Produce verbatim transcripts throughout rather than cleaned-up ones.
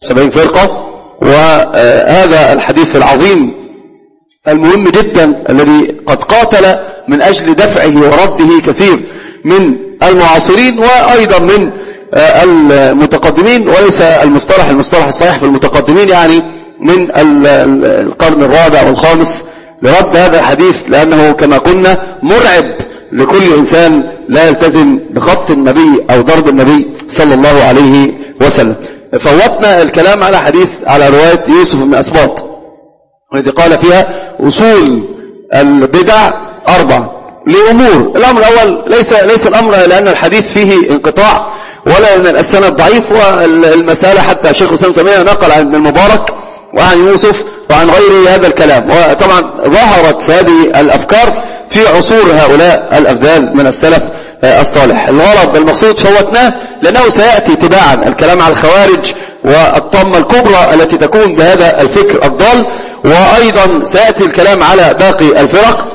سبعين فرقة. وهذا الحديث العظيم المهم جدا الذي قد قاتل من أجل دفعه ورده كثير من المعاصرين وأيضا من المتقدمين، وليس المصطلح المصطلح الصحيح في المتقدمين يعني من القرن الرابع والخامس، لرد هذا الحديث، لأنه كما قلنا مرعب لكل إنسان لا يلتزم بخط النبي أو ضرب النبي صلى الله عليه وسلم. فوتنا الكلام على حديث على رواية يوسف بن أسباط الذي قال فيها أصول البدع أربع لأمور. الأمر الأول ليس ليس الأمر لأن الحديث فيه انقطاع ولا أن السند ضعيف، والمسألة حتى شيخ الإسلام ابن تيمية نقل عن ابن المبارك وعن يوسف وعن غيره هذا الكلام. وطبعا ظهرت هذه الأفكار في عصور هؤلاء الأفذاذ من السلف الصالح. الغرض المقصود فوتناه لأنه سيأتي تباعا الكلام على الخوارج والطمة الكبرى التي تكون بهذا الفكر الضال، وأيضا سيأتي الكلام على باقي الفرق،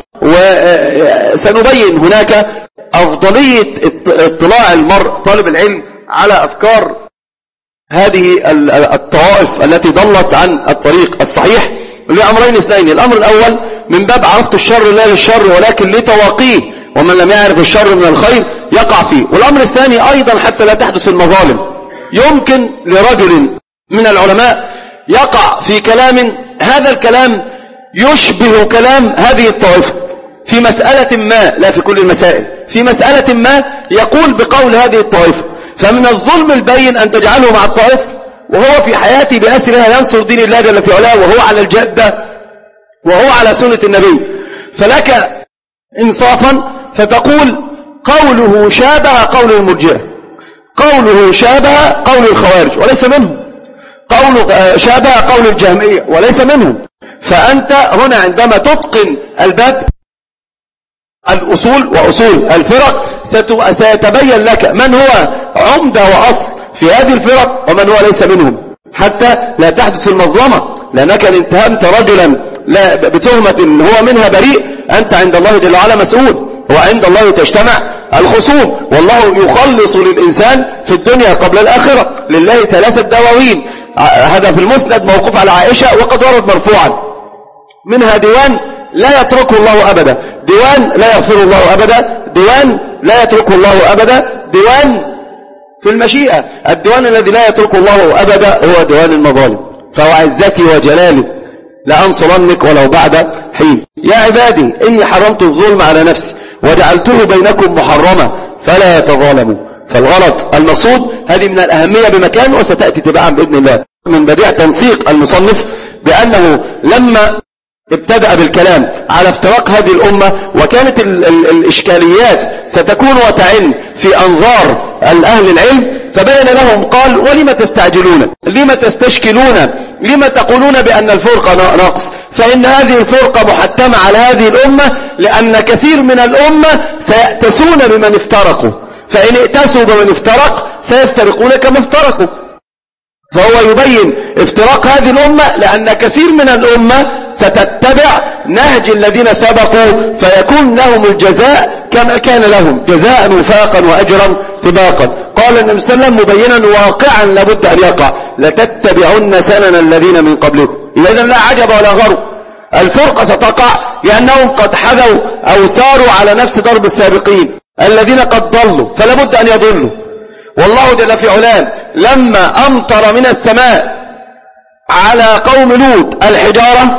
وسنبين هناك أفضلية اطلاع المرء طالب العلم على أفكار هذه الطوائف التي ضلت عن الطريق الصحيح لأمرين اثنين. الأمر الأول من باب عرفت الشر لا للشر ولكن لتواقيه، ومن لم يعرف الشر من الخير يقع فيه. والأمر الثاني أيضا حتى لا تحدث المظالم. يمكن لرجل من العلماء يقع في كلام هذا الكلام يشبه كلام هذه الطائفة في مسألة ما، لا في كل المسائل، في مسألة ما يقول بقول هذه الطائفة، فمن الظلم البين أن تجعله مع الطائفة وهو في حياته بأسرها ينصر دين الله جل في علاه وهو على الجادة وهو على سنة النبي، فلك إنصافا فتقول قوله شابه قول المرجئة، قوله شابه قول الخوارج وليس منهم، قوله شابه قول الجهمية وليس منهم. فأنت هنا عندما تتقن الباب الأصول وأصول الفرق سيتبين لك من هو عمدة وأصل في هذه الفرق ومن هو ليس منهم، حتى لا تحدث المظلمة، لأنك إن اتهمت رجلا لا بتهمة هو منها بريء أنت عند الله جل وعلا مسؤول، وعند الله تجتمع الخصوم، والله يخلص للإنسان في الدنيا قبل الآخرة. لله ثلاثة دواوين، هذا في المسند موقوف على عائشة وقد ورد مرفوعا، منها ديوان لا يتركه الله أبدا، ديوان لا يغفر الله أبدا، ديوان لا يتركه الله أبدا، ديوان في المشيئة. الديوان الذي لا يتركه الله أبدا هو ديوان المظالم. فوعزتي وجلالي لأنصرنك ولو بعد حين. يا عبادي إني حرمت الظلم على نفسي وجعلته بينكم محرما فلا يتظالموا. فالغلط المقصود هذه من الأهمية بمكان، وستأتي تبعا بإذن الله. من بديع تنسيق المصنف بأنه لما ابتدأ بالكلام على افتراق هذه الأمة وكانت ال ال الإشكاليات ستكون وتعن في أنظار الأهل العلم، فبين لهم قال ولم تستعجلون، لم تستشكلون، لم تقولون بأن الفرقة ناقص، فإن هذه الفرقة محتمة على هذه الأمة، لأن كثير من الأمة سيأتسون بمن افترقوا، فإن ائتسوا بمن افترق سيفترقون كما افترقوا. فهو يبين افتراق هذه الأمة لأن كثير من الأمة ستتبع نهج الذين سبقوا، فيكون لهم الجزاء كما كان لهم، جزاء وفاقا وأجرا طباقا. قال النبي صلى الله عليه وسلم مبينا واقعا لابد أن يقع لتتبعن سنن الذين من قبلكم. إذا لا عجب ولا غرو، الفرقة ستقع لأنهم قد حذوا أو ساروا على نفس درب السابقين الذين قد ضلوا، فلابد أن يضلوا. والله جل في علاه لما أمطر من السماء على قوم لوط الحجارة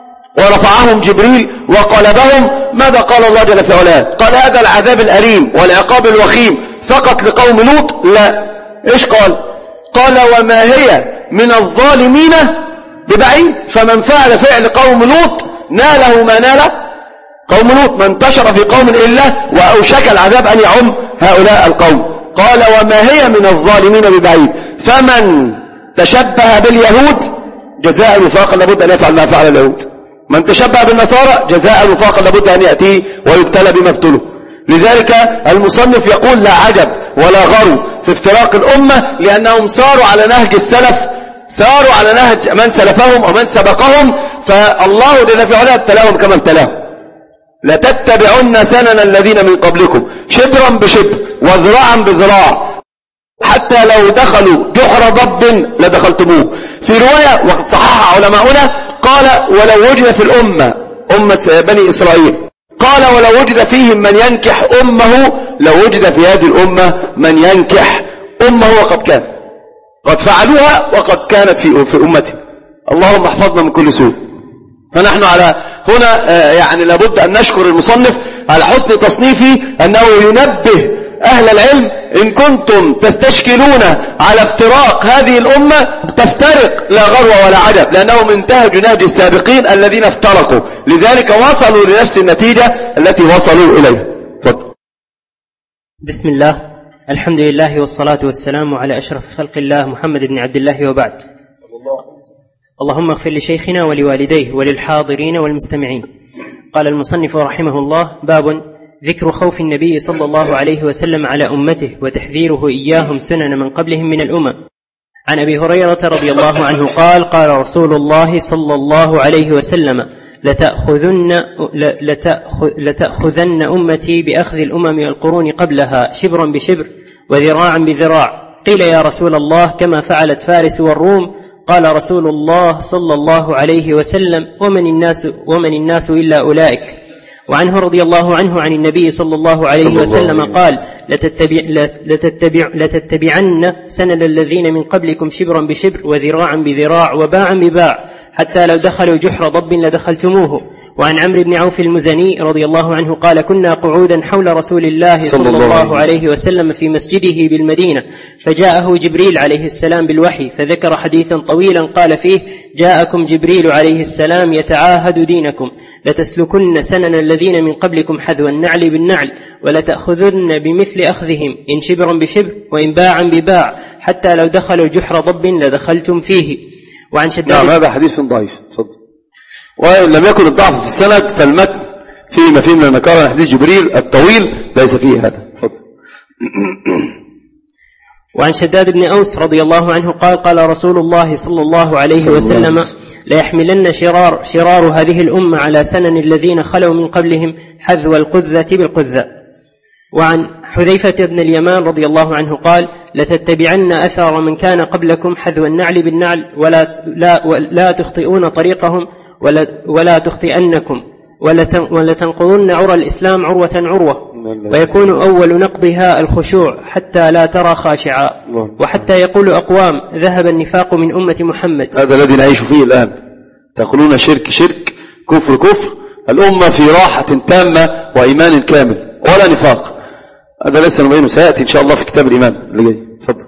ورفعهم جبريل وقلبهم، ماذا قال الله جل في علاه؟ قال هذا العذاب الأليم والعقاب الوخيم فقط لقوم لوط؟ لا. إيش قال؟ قال وما هي من الظالمين ببعيد، فمن فعل فعل قوم لوط ناله ما نال قوم لوط، ما انتشر في قوم إلا وأوشك العذاب أن يعم هؤلاء القوم. قال وما هي من الظالمين ببعيد، فمن تشبه باليهود جزاء وفاقا لابد أن يفعل ما فعل اليهود، من تشبه بالنصارى جزاء وفاقا لابد أن يأتيه ويبتلى بما ابتلوا. لذلك المصنف يقول لا عجب ولا غرو في افتراق الأمة، لأنهم ساروا على نهج السلف، ساروا على نهج من سلفهم ومن سبقهم، فالله جل في علاه ابتلاهم كما ابتلاهم. لتتبعن سنن الذين من قبلكم شبرا بشبر وذراعا بذراع حتى لو دخلوا جحر ضب لدخلتموه. في رواية وقد صححها علماؤنا قال ولو وجد في الأمة أمة بني إسرائيل قال ولو وجد فيهم من ينكح أمه لو وجد في هذه الأمة من ينكح أمه وقد كان قد فعلوها وقد كانت في في أمته. اللهم احفظنا من كل سوء. فنحن على هنا يعني لابد أن نشكر المصنف على حسن تصنيفه أنه ينبه أهل العلم إن كنتم تستشكلون على افتراق هذه الأمة تفترق لا غرو ولا عجب، لأنهم انتهجوا نهج السابقين الذين افترقوا، لذلك وصلوا لنفس النتيجة التي وصلوا إليها. فضل. بسم الله، الحمد لله والصلاة والسلام على أشرف خلق الله محمد بن عبد الله وبعد. اللهم اغفر لشيخنا ولوالديه وللحاضرين والمستمعين. قال المصنف رحمه الله: باب ذكر خوف النبي صلى الله عليه وسلم على أمته وتحذيره إياهم سنن من قبلهم من الأمم. عن أبي هريرة رضي الله عنه قال: قال رسول الله صلى الله عليه وسلم: لتأخذن, لتأخذن أمتي بأخذ الأمم والقرون قبلها شبرا بشبر وذراعا بذراع. قيل: يا رسول الله كما فعلت فارس والروم؟ قال رسول الله صلى الله عليه وسلم: ومن الناس, ومن الناس إلا أولئك. وعنه رضي الله عنه عن النبي صلى الله عليه وسلم قال: لتتبع لتتبع لتتبعن سنن الذين من قبلكم شبرا بشبر وذراعا بذراع وباعا بباع حتى لو دخلوا جحر ضب لدخلتموه. وعن عمرو بن عوف المزني رضي الله عنه قال: كنا قعودا حول رسول الله صلى الله عليه وسلم في مسجده بالمدينة، فجاءه جبريل عليه السلام بالوحي فذكر حديثا طويلا قال فيه: جاءكم جبريل عليه السلام يتعاهد دينكم، لتسلكن سنن الذين من قبلكم حذو النعل بالنعل، ولتأخذن بمثل أخذهم إن شبرا بشبر وإن باعا بباع حتى لو دخلوا جحر ضب لدخلتم فيه. وعن شداد نعم، هذا حديث ضعيف. تفضل. وإن لم يكن الضعف في السند فالمتن فيه ما فيه من النكارة. حديث جبريل الطويل ليس فيه هذا. تفضل. وعن شداد بن أوس رضي الله عنه قال: قال رسول الله صلى الله عليه وسلم: ليحملن شرار, شرار هذه الأمة على سنن الذين خلوا من قبلهم حذو القذة بالقذة. وعن حذيفة بن اليمان رضي الله عنه قال: لتتبعن أثر من كان قبلكم حذو النعل بالنعل ولا, لا, ولا تخطئون طريقهم ولا, ولا تخطئنكم ولتنقضن عرى الإسلام عروة عروة، ويكون أول نقضها الخشوع حتى لا ترى خاشعا، وحتى يقول أقوام: ذهب النفاق من أمة محمد. هذا الذي نعيش فيه الآن، تقولون شرك شرك، كفر كفر، الأمة في راحة تامة وإيمان كامل ولا نفاق. هذا لسه نبينه سيأتي إن شاء الله في كتاب الإيمان اللي جاي. تفضل.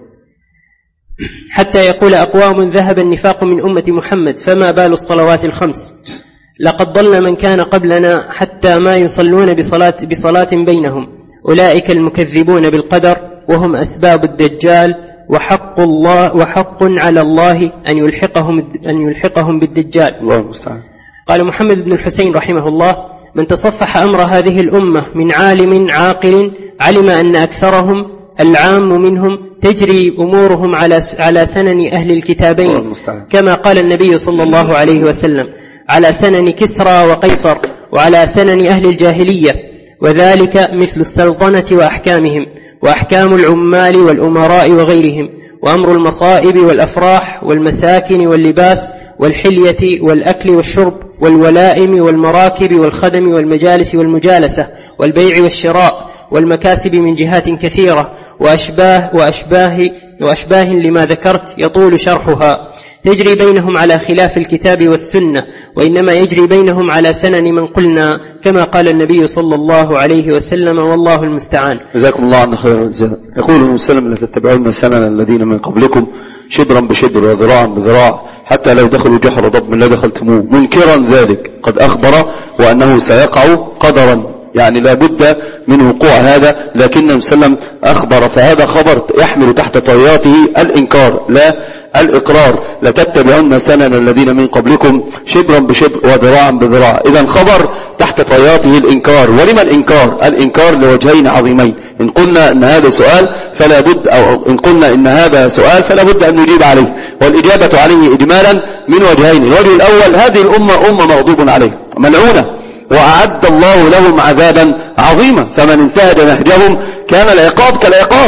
حتى يقول أقوام: ذهب النفاق من أمة محمد، فما بال الصلوات الخمس؟ لقد ضل من كان قبلنا حتى ما يصلون بصلاة, بصلاة بينهم، أولئك المكذبون بالقدر وهم أسباب الدجال، وحق الله وحق على الله أن يلحقهم, أن يلحقهم بالدجال. الله المستعان. قال محمد بن الحسين رحمه الله: من تصفح أمر هذه الأمة من عالم عاقل علم أن أكثرهم العام منهم تجري أمورهم على على سنن أهل الكتابين، كما قال النبي صلى الله عليه وسلم: على سنن كسرى وقيصر وعلى سنن أهل الجاهلية، وذلك مثل السلطنة وأحكامهم وأحكام العمال والأمراء وغيرهم، وأمر المصائب والأفراح والمساكن واللباس والحلية والأكل والشرب والولائم والمراكب والخدم والمجالس والمجالسة والبيع والشراء والمكاسب من جهات كثيرة وأشباه, وأشباه, وأشباه لما ذكرت يطول شرحها، تجري بينهم على خلاف الكتاب والسنة، وإنما يجري بينهم على سنن من قلنا، كما قال النبي صلى الله عليه وسلم، والله المستعان. جزاكم الله عنا خيرا. يقول النبي صلى الله عليه وسلم: لتتبعون سنن الذين من قبلكم شبرا بشبر وذراعا بذراع حتى لو دخلوا جحر ضب لدخلتموه، منكرا ذلك قد أخبر وأنه سيقع قدرا، يعني لا بد من وقوع هذا، لكن النبي صلى الله عليه وسلم أخبر، فهذا خبر يحمل تحت طياته الإنكار لا الإقرار. لتتبعون سنن الذين من قبلكم شبرا بشبر وذراعا بذراع، إذن خبر تحت طياته الإنكار. ولما الإنكار؟ الإنكار لوجهين عظيمين. إن قلنا إن هذا سؤال فلا بد، أو إن قلنا إن هذا سؤال فلا بد أن نجيب عليه، والإجابة عليه إجمالا من وجهين. الوجه الأول: هذه الأمة أمة مغضوب عليها ملعونة، وأعد الله لهم عذابا عظيما، فمن انتهج نهجهم كان العقاب كالعقاب.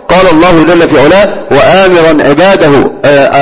قال الله جل في علاه وآمرا عباده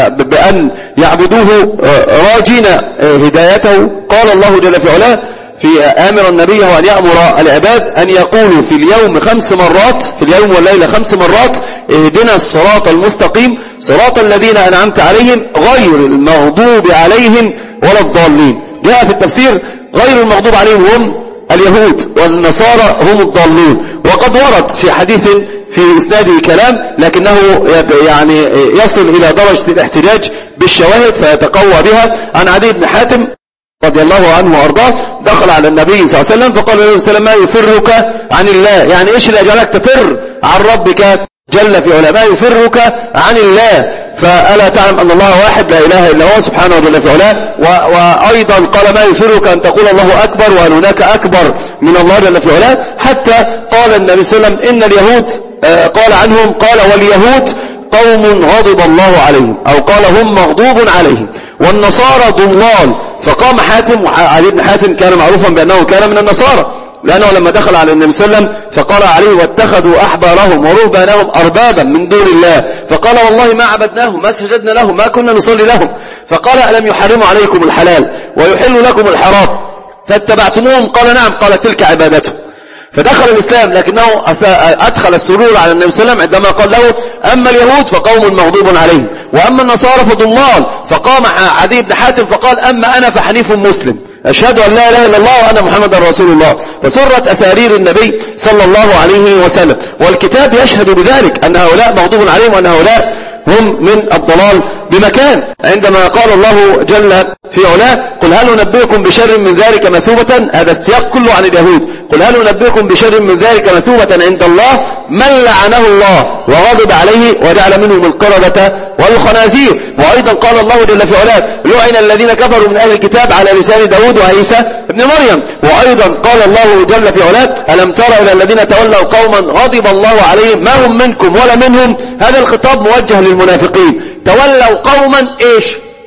بأن يعبدوه راجين هدايته. قال الله جل في علاه في آمر النبي وأن يأمر العباد أن يقولوا في اليوم خمس مرات، في اليوم والليلة خمس مرات: اهدنا الصراط المستقيم صراط الذين أنعمت عليهم غير المغضوب عليهم ولا الضالين. جاء في التفسير غير المغضوب عليهم هم اليهود والنصارى هم الضالون. وقد ورد في حديث في إسناده كلام لكنه يعني يصل إلى درجة الاحتجاج بالشواهد فيتقوى بها. عن عدي بن حاتم رضي الله عنه وأرضاه دخل على النبي صلى الله عليه وسلم فقال له وسلم: ما يفرك عن الله؟ يعني إيش اللي أجعلك تفر عن ربك جل في علاه؟ ما يفرك عن الله؟ فألا تعلم أن الله واحد لا إله إلا هو سبحانه جل في علاه؟ وأيضا قال: ما يفرك أن تقول الله أكبر وأن هناك أكبر من الله جل في علاه؟ حتى قال النبي صلى الله عليه وسلم: إن اليهود قال عنهم قال واليهود قوم غضب الله عليهم، أو قال هم مغضوب عليهم، والنصارى ضلال. فقام حاتم، وعلي بن حاتم كان معروفا بأنه كان من النصارى، لأنه لما دخل على النبي صلى الله عليه وسلم فقال عليه: واتخذوا أحبارهم ورهبانهم أربابا من دون الله. فقال: والله ما عبدناهم ما سجدنا لهم ما كنا نصلي لهم. فقال: ألم يحرموا عليكم الحلال ويحلوا لكم الحرام فاتبعتموهم؟ قال: نعم. قال: تلك عبادته. فدخل الإسلام، لكنه أدخل السرور على النبي صلى الله عليه وسلم عندما قال له: أما اليهود فقوم مغضوب عليهم وأما النصارى فضلال. فقام عدي بن حاتم فقال: أما أنا فحنيف مسلم أشهد أن لا إله إلا الله وأن محمد رسول الله. فسرت أسارير النبي صلى الله عليه وسلم، والكتاب يشهد بذلك أن هؤلاء مغضوب عليهم وأن هؤلاء هم من الضلال بمكان. عندما قال الله جل في علاه: قل هل ننبئكم بشر من ذلك مثوبة، هذا السياق كله عن اليهود. قل هل ننبئكم بشر من ذلك مثوبة عند الله من لعنه الله وغضب عليه وجعل منهم القردة والخنازير. وأيضا قال الله جل في علاه: لعن الذين كفروا من أهل الكتاب على لسان داود وعيسى ابن مريم. وأيضا قال الله جل في علاه: ألم تر إلى الذين تولوا قوما غضب الله عليهم ما هم منكم ولا منهم. هذا الخطاب موجه للمنافقين. تولوا قوما إيش؟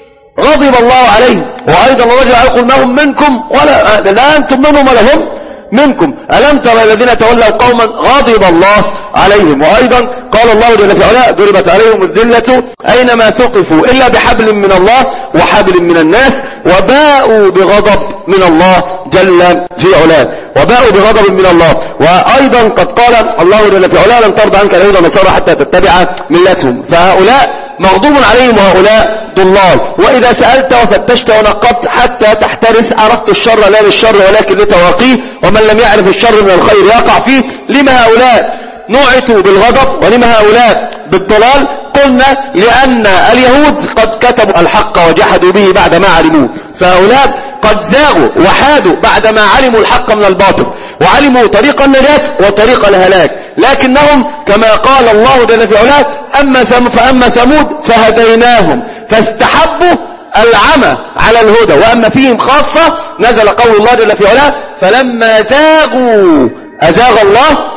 غضب الله عليهم. وأيضا الله جل يقول: ما هم منكم ولا لا أنتم منهم ولا هم منكم. ألم تر الذين تولوا قوما غضب الله عليهم. وأيضا قال الله جل في علاه: ضربت عليهم الذلة أينما ثقفوا إلا بحبل من الله وحبل من الناس وباءوا بغضب من الله جل في علاه، وباءوا بغضب من الله. وأيضا قد قال الله جل في علاه: لن ترضى عنك اليهود والنصارى حتى تتبع ملتهم. فهؤلاء مغضوب عليهم وهؤلاء ضلال. وإذا سألت وفتشت ونقبت حتى تحترس عرفت الشر لا للشر ولكن لتواقيه، ومن لم يعرف الشر من الخير يقع فيه. لما هؤلاء نعتوا بالغضب ولما هؤلاء بالضلال؟ قلنا لأن اليهود قد كتبوا الحق وجحدوا به بعدما علموه، فهؤلاء قد زاغوا وحادوا بعدما علموا الحق من الباطل وعلموا طريق النجاة وطريق الهلاك. لكنهم كما قال الله جل في علاه: أما فأما ثمود فهديناهم فاستحبوا العمى على الهدى وأما فيهم خاصة نزل قول الله جل في علاه: فلما زاغوا أزاغ الله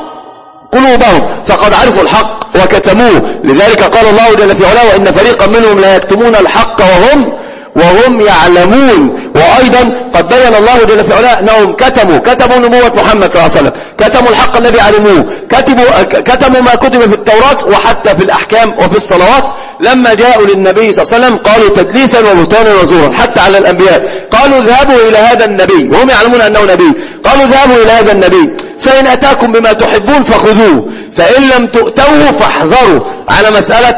قلوبهم فقد عرفوا الحق وكتموه. لذلك قال الله جل في علاه: وإن فريقا منهم لا يكتمون الحق وهم وهم يعلمون. وأيضا قد بين الله جل في علاه أنهم كتموا كتموا نبوة محمد صلى الله عليه وسلم، كتموا الحق الذي علموه، كتبوا كتموا ما كتب في التوراة وحتى في الأحكام وفي الصلوات. لما جاءوا للنبي صلى الله عليه وسلم قالوا تدليسا وبهتانا وزورا حتى على الأنبياء. قالوا: اذهبوا إلى هذا النبي، وهم يعلمون أنه نبي. قالوا: اذهبوا إلى هذا النبي فإن أتاكم بما تحبون فخذوه فإن لم تؤتوه فاحذروا، على مسألة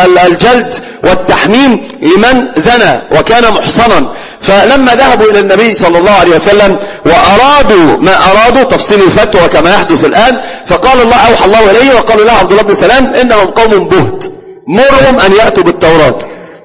الجلد والتحميم لمن زنى وكان محصنا. فلما ذهبوا إلى النبي صلى الله عليه وسلم وأرادوا ما أرادوا تفصيل الفتوى كما يحدث الآن، فقال الله أوحى الله إليه وقال له عبد الله بن سلام: إنهم قوم بهت مرهم أن يأتوا بالتوراة.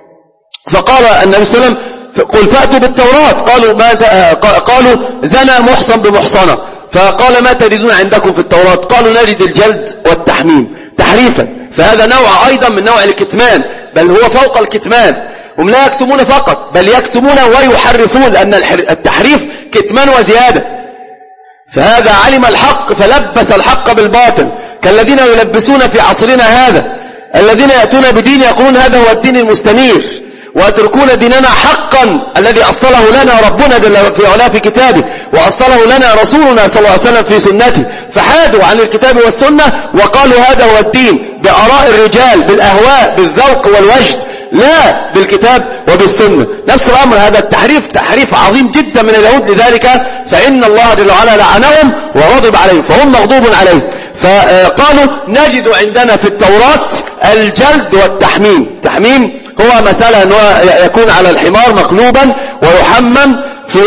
فقال النبي صلى الله عليه وسلم: قل فأتوا بالتوراة. قالوا ما قالوا زنى محصن بمحصنة. فقال: ما تجدون عندكم في التوراة؟ قالوا: نجد الجلد والتحميم تحريفا. فهذا نوع أيضا من نوع الكتمان، بل هو فوق الكتمان. هم لا يكتمون فقط بل يكتمون ويحرفون، لأن التحريف كتمان وزيادة. فهذا علم الحق فلبس الحق بالباطل، كالذين يلبسون في عصرنا هذا، الذين يأتون بدين يقولون هذا هو الدين المستنير ويتركون ديننا حقا الذي أصله لنا ربنا جل في علاه في كتابه وأصله لنا رسولنا صلى الله عليه وسلم في سنته. فحادوا عن الكتاب والسنة وقالوا هذا هو الدين، بآراء الرجال، بالأهواء، بالذوق والوجد، لا بالكتاب وبالسنة. نفس الأمر، هذا التحريف تحريف عظيم جدا من اليهود، لذلك فإن الله جل وعلا لعنهم وغضب عليهم فهم مغضوب عليهم. فقالوا نجد عندنا في التوراة الجلد والتحميم. تحميم هو مسألة أنه يكون على الحمار مقلوبا ويحمم في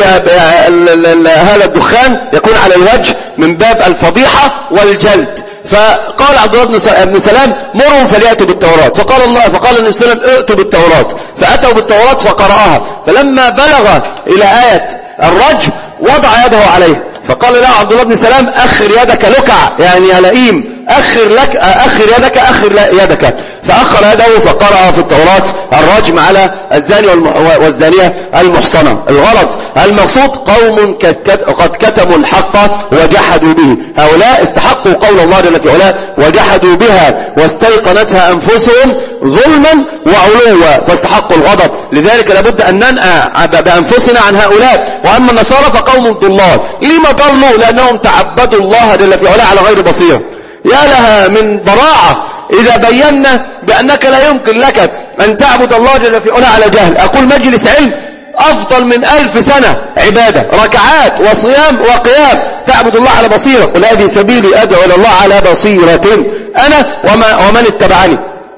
هذا الدخان، يكون على الوجه من باب الفضيحة والجلد. فقال عبد الله بن سلام مرهم فليأتوا بالتوراة، فقال الله فقال النبي صلى الله عليه وسلم ائتوا بالتوراة، فأتوا بالتوراة فقرأها، فلما بلغ إلى آية الرجم وضع يده عليه، فقال له عبد الله بن سلام أخر يدك لكع، يعني يا لئيم أخر لك أخر يدك أخر يدك، فأخر يده فقرأ في التوراة الرجم على الزاني والزانية المحصنة. الغرض المقصود قوم قد كتموا الحق وجحدوا به، هؤلاء استحقوا قول الله جل في علاه وجحدوا بها واستيقنتها أنفسهم ظلما وعلوا فاستحقوا الغضب. لذلك لابد أن ننأى بأنفسنا عن هؤلاء. وأما النصارى فقوم ضلال. لما ضلوا؟ لأنهم تعبدوا الله جل في علاه على غير بصيرة. يا لها من براعة إذا بينا بأنك لا يمكن لك أن تعبد الله جل في علاه على جهل. أقول مجلس علم أفضل من ألف سنة عبادة، ركعات وصيام وقيام، تعبد الله على بصيرة. قل هذه سبيلي أدعو إلى الله على بصيرة أنا وما ومن اتبعني.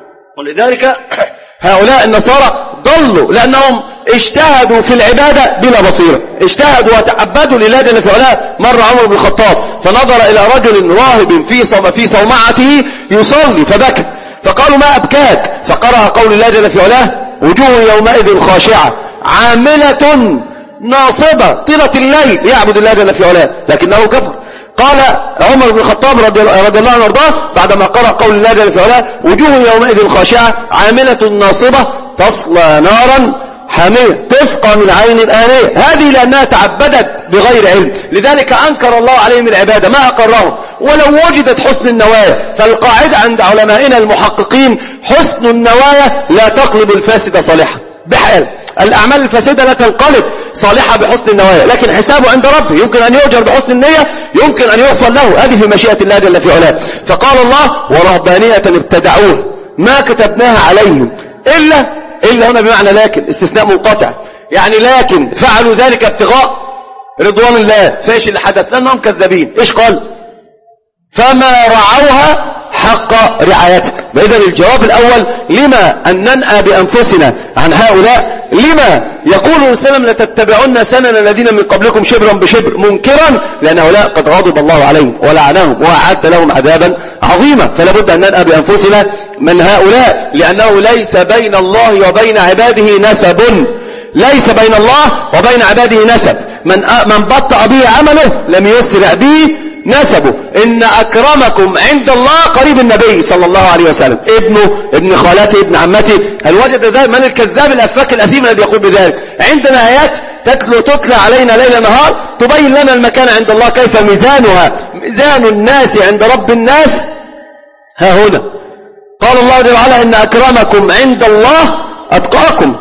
ولذلك هؤلاء النصارى ضلوا لأنهم اجتهدوا في العبادة بلا بصيرة، اجتهدوا وتعبدوا لله جل في علاه. مر عمر بن الخطاب فنظر إلى رجل راهب في صوم في صومعته يصلي فبكى، فقالوا ما أبكاك؟ فقرأ قول الله جل في علاه وجوه يومئذ خاشعة عاملة ناصبة طيلة الليل يعبد الله جل في علاه لكنه كفر. قال عمر بن الخطاب رضي الله عنه وارضاه بعدما قرأ قول الله جل في علاه وجوه يومئذ خاشعة عاملة ناصبة تصلى نارا حامية تسقى من عين آنية. هذه لأنها تعبدت بغير علم، لذلك أنكر الله عليهم العبادة ما أقرهم ولو وجدت حسن النوايا. فالقاعدة عند علمائنا المحققين حسن النوايا لا تقلب الفاسد صالحا بحال. الأعمال الفاسدة لا تنقلب صالحة بحسن النوايا، لكن حسابه عند ربه يمكن أن يؤجر بحسن النية، يمكن أن يغفر له. هذه في مشيئة الله جل في علاه. فقال الله ورهبانية ابتدعوه ما كتبناها عليهم إلا إلا هنا بمعنى لكن استثناء منقطع، يعني لكن فعلوا ذلك ابتغاء رضوان الله. فايش اللي حدث؟ لأنهم كذابين. إيش قال؟ فما رعوها حق رعايتها. إذن الجواب الأول لما أن ننأى بأنفسنا عن هؤلاء، لما يقول السلام لتتبعون سنن الذين من قبلكم شبرا بشبر منكرا، لأن هؤلاء قد غضب الله عليهم ولعنهم وأعد لهم عذابا عظيما. فلا بد أن ننأى بأنفسنا من هؤلاء، لأنه ليس بين الله وبين عباده نسب، ليس بين الله وبين عباده نسب. من من بطأ به عمله لم يسرع به نسبه. إن أكرمكم عند الله قريب النبي صلى الله عليه وسلم، ابنه ابن خالته ابن عمته. هل وجد ذلك؟ من الكذاب الأفاك الأثيم الذي يقول بذلك؟ عندنا آيات تتلو تتلى علينا ليل نهار تبين لنا المكان عند الله كيف ميزانها. ميزان الناس عند رب الناس ها هنا. قال الله جل وعلا إن أكرمكم عند الله أتقاكم.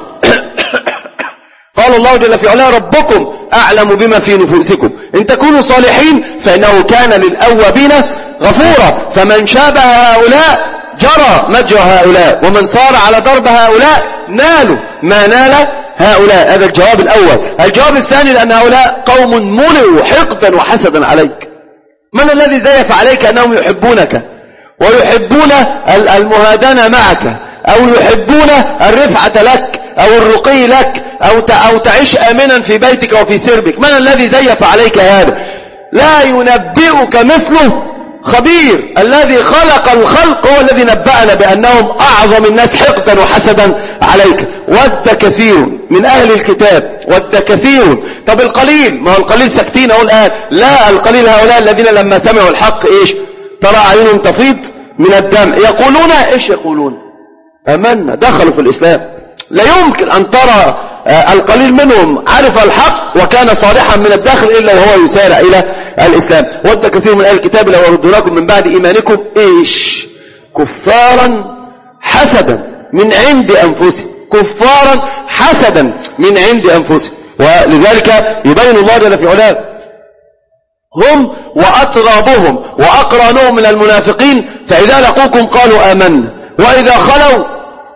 قال الله جل في علاه ربكم أعلم بما في نفوسكم إن تكونوا صالحين فإنه كان للأوابين غفورا. فمن شابه هؤلاء جرى مجرى هؤلاء، ومن صار على درب هؤلاء نالوا ما نال هؤلاء. هذا الجواب الأول. الجواب الثاني لأن هؤلاء قوم ملئوا حقدا وحسدا عليك. من الذي زيف عليك أنهم يحبونك ويحبون المهادنة معك أو يحبون الرفعة لك أو الرقي لك أو أو تعيش آمنا في بيتك وفي سربك؟ من الذي زيف عليك هذا؟ لا ينبئك مثله خبير. الذي خلق الخلق هو الذي نبأنا بأنهم أعظم الناس حقدا وحسدا عليك. ود كثير من أهل الكتاب، ود كثير. طب القليل، ما هو القليل ساكتين أهو الآن. لا، القليل هؤلاء الذين لما سمعوا الحق إيش؟ ترى أعينهم تفيض من الدم. يقولون إيش يقولون؟ أمنا، دخلوا في الإسلام. لا يمكن أن ترى القليل منهم عرف الحق وكان صالحا من الداخل إلا وهو يسارع إلى الإسلام. ود كثير من أهل الكتاب لو يردونكم من بعد إيمانكم إيش؟ كفارا حسدا من عند أنفسهم، كفارا حسدا من عند أنفسهم. ولذلك يبين الله جل في علاه هم وأترابهم وأقرانهم من المنافقين، فإذا لقوكم قالوا آمنا وإذا خلوا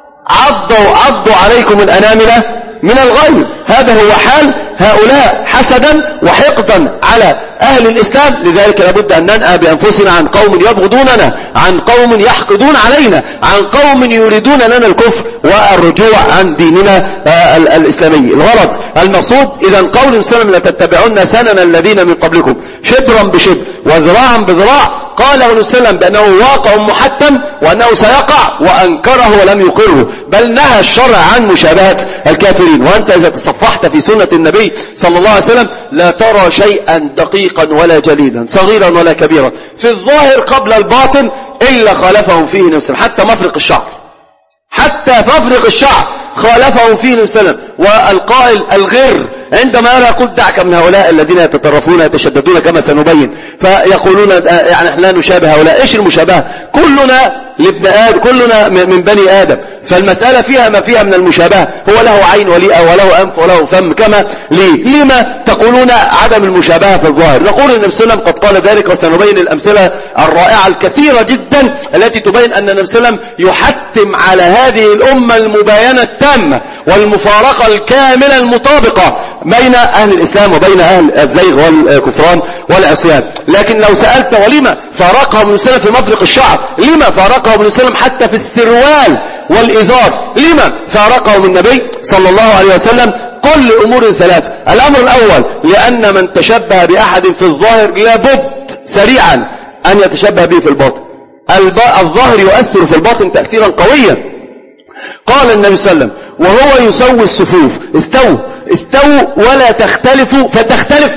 عضوا عضوا عليكم الأنامل من الغيظ. هذا هو حال هؤلاء حسدا وحقدا على أهل الإسلام. لذلك لابد أن ننأى بأنفسنا عن قوم يبغضوننا، عن قوم يحقدون علينا، عن قوم يريدون لنا الكفر والرجوع عن ديننا الإسلامي. الغرض المقصود إذا قول المسلم لا تتبعون سنن الذين من قبلكم شبرا بشبر وذراعا بذراع، قاله المسلم بأنه واقع محتم وأنه سيقع، وأنكره ولم يقره، بل نهى الشرع عن مشابهة الكافرين. وأنت إذا تصفحت في سنة النبي صلى الله عليه وسلم لا ترى شيئا دقيقا ولا جليلا، صغيرا ولا كبيرا، في الظاهر قبل الباطن، إلا خالفهم فيه نفسه. حتى مفرق الشعر، حتى مفرق الشعر خالفهم فيه نفسه. والقائل الغر عندما يرى يقول دعك من هؤلاء الذين يتطرفون يتشددون كما سنبين، فيقولون يعني احنا لا نشابه هؤلاء. ايش المشابهة؟ كلنا لابن آدم، كلنا من بني آدم، فالمسألة فيها ما فيها من المشابهة. هو له عين وليئة وله أنف وله فم كما لي. لما تقولون عدم المشابهة في الظاهر؟ نقول النبي صلى الله عليه وسلم قد قال ذلك، وسنبين الأمثلة الرائعة الكثيرة جدا التي تبين أن النبي صلى الله عليه وسلم يحتم على هذه الأمة المباينة التامة والمفارقة الكاملة المطابقة بين أهل الإسلام وبين أهل الزيغ والكفران والعصيان. لكن لو سألت ولما فارقهم النبي صلى الله عليه وسلم في مفرق الشعر؟ لما فارقهم النبي صلى الله عليه وسلم حتى في السروال والإزار؟ لما فارقهم النبي صلى الله عليه وسلم؟ كل أمور ثلاثة. الأمر الأول لأن من تشبه بأحد في الظاهر لابد سريعا أن يتشبه به في الباطن. الظاهر يؤثر في الباطن تأثيرا قويا. قال النبي صلى الله عليه وسلم وهو يسوي الصفوف استووا استووا ولا تختلفوا فتختلف.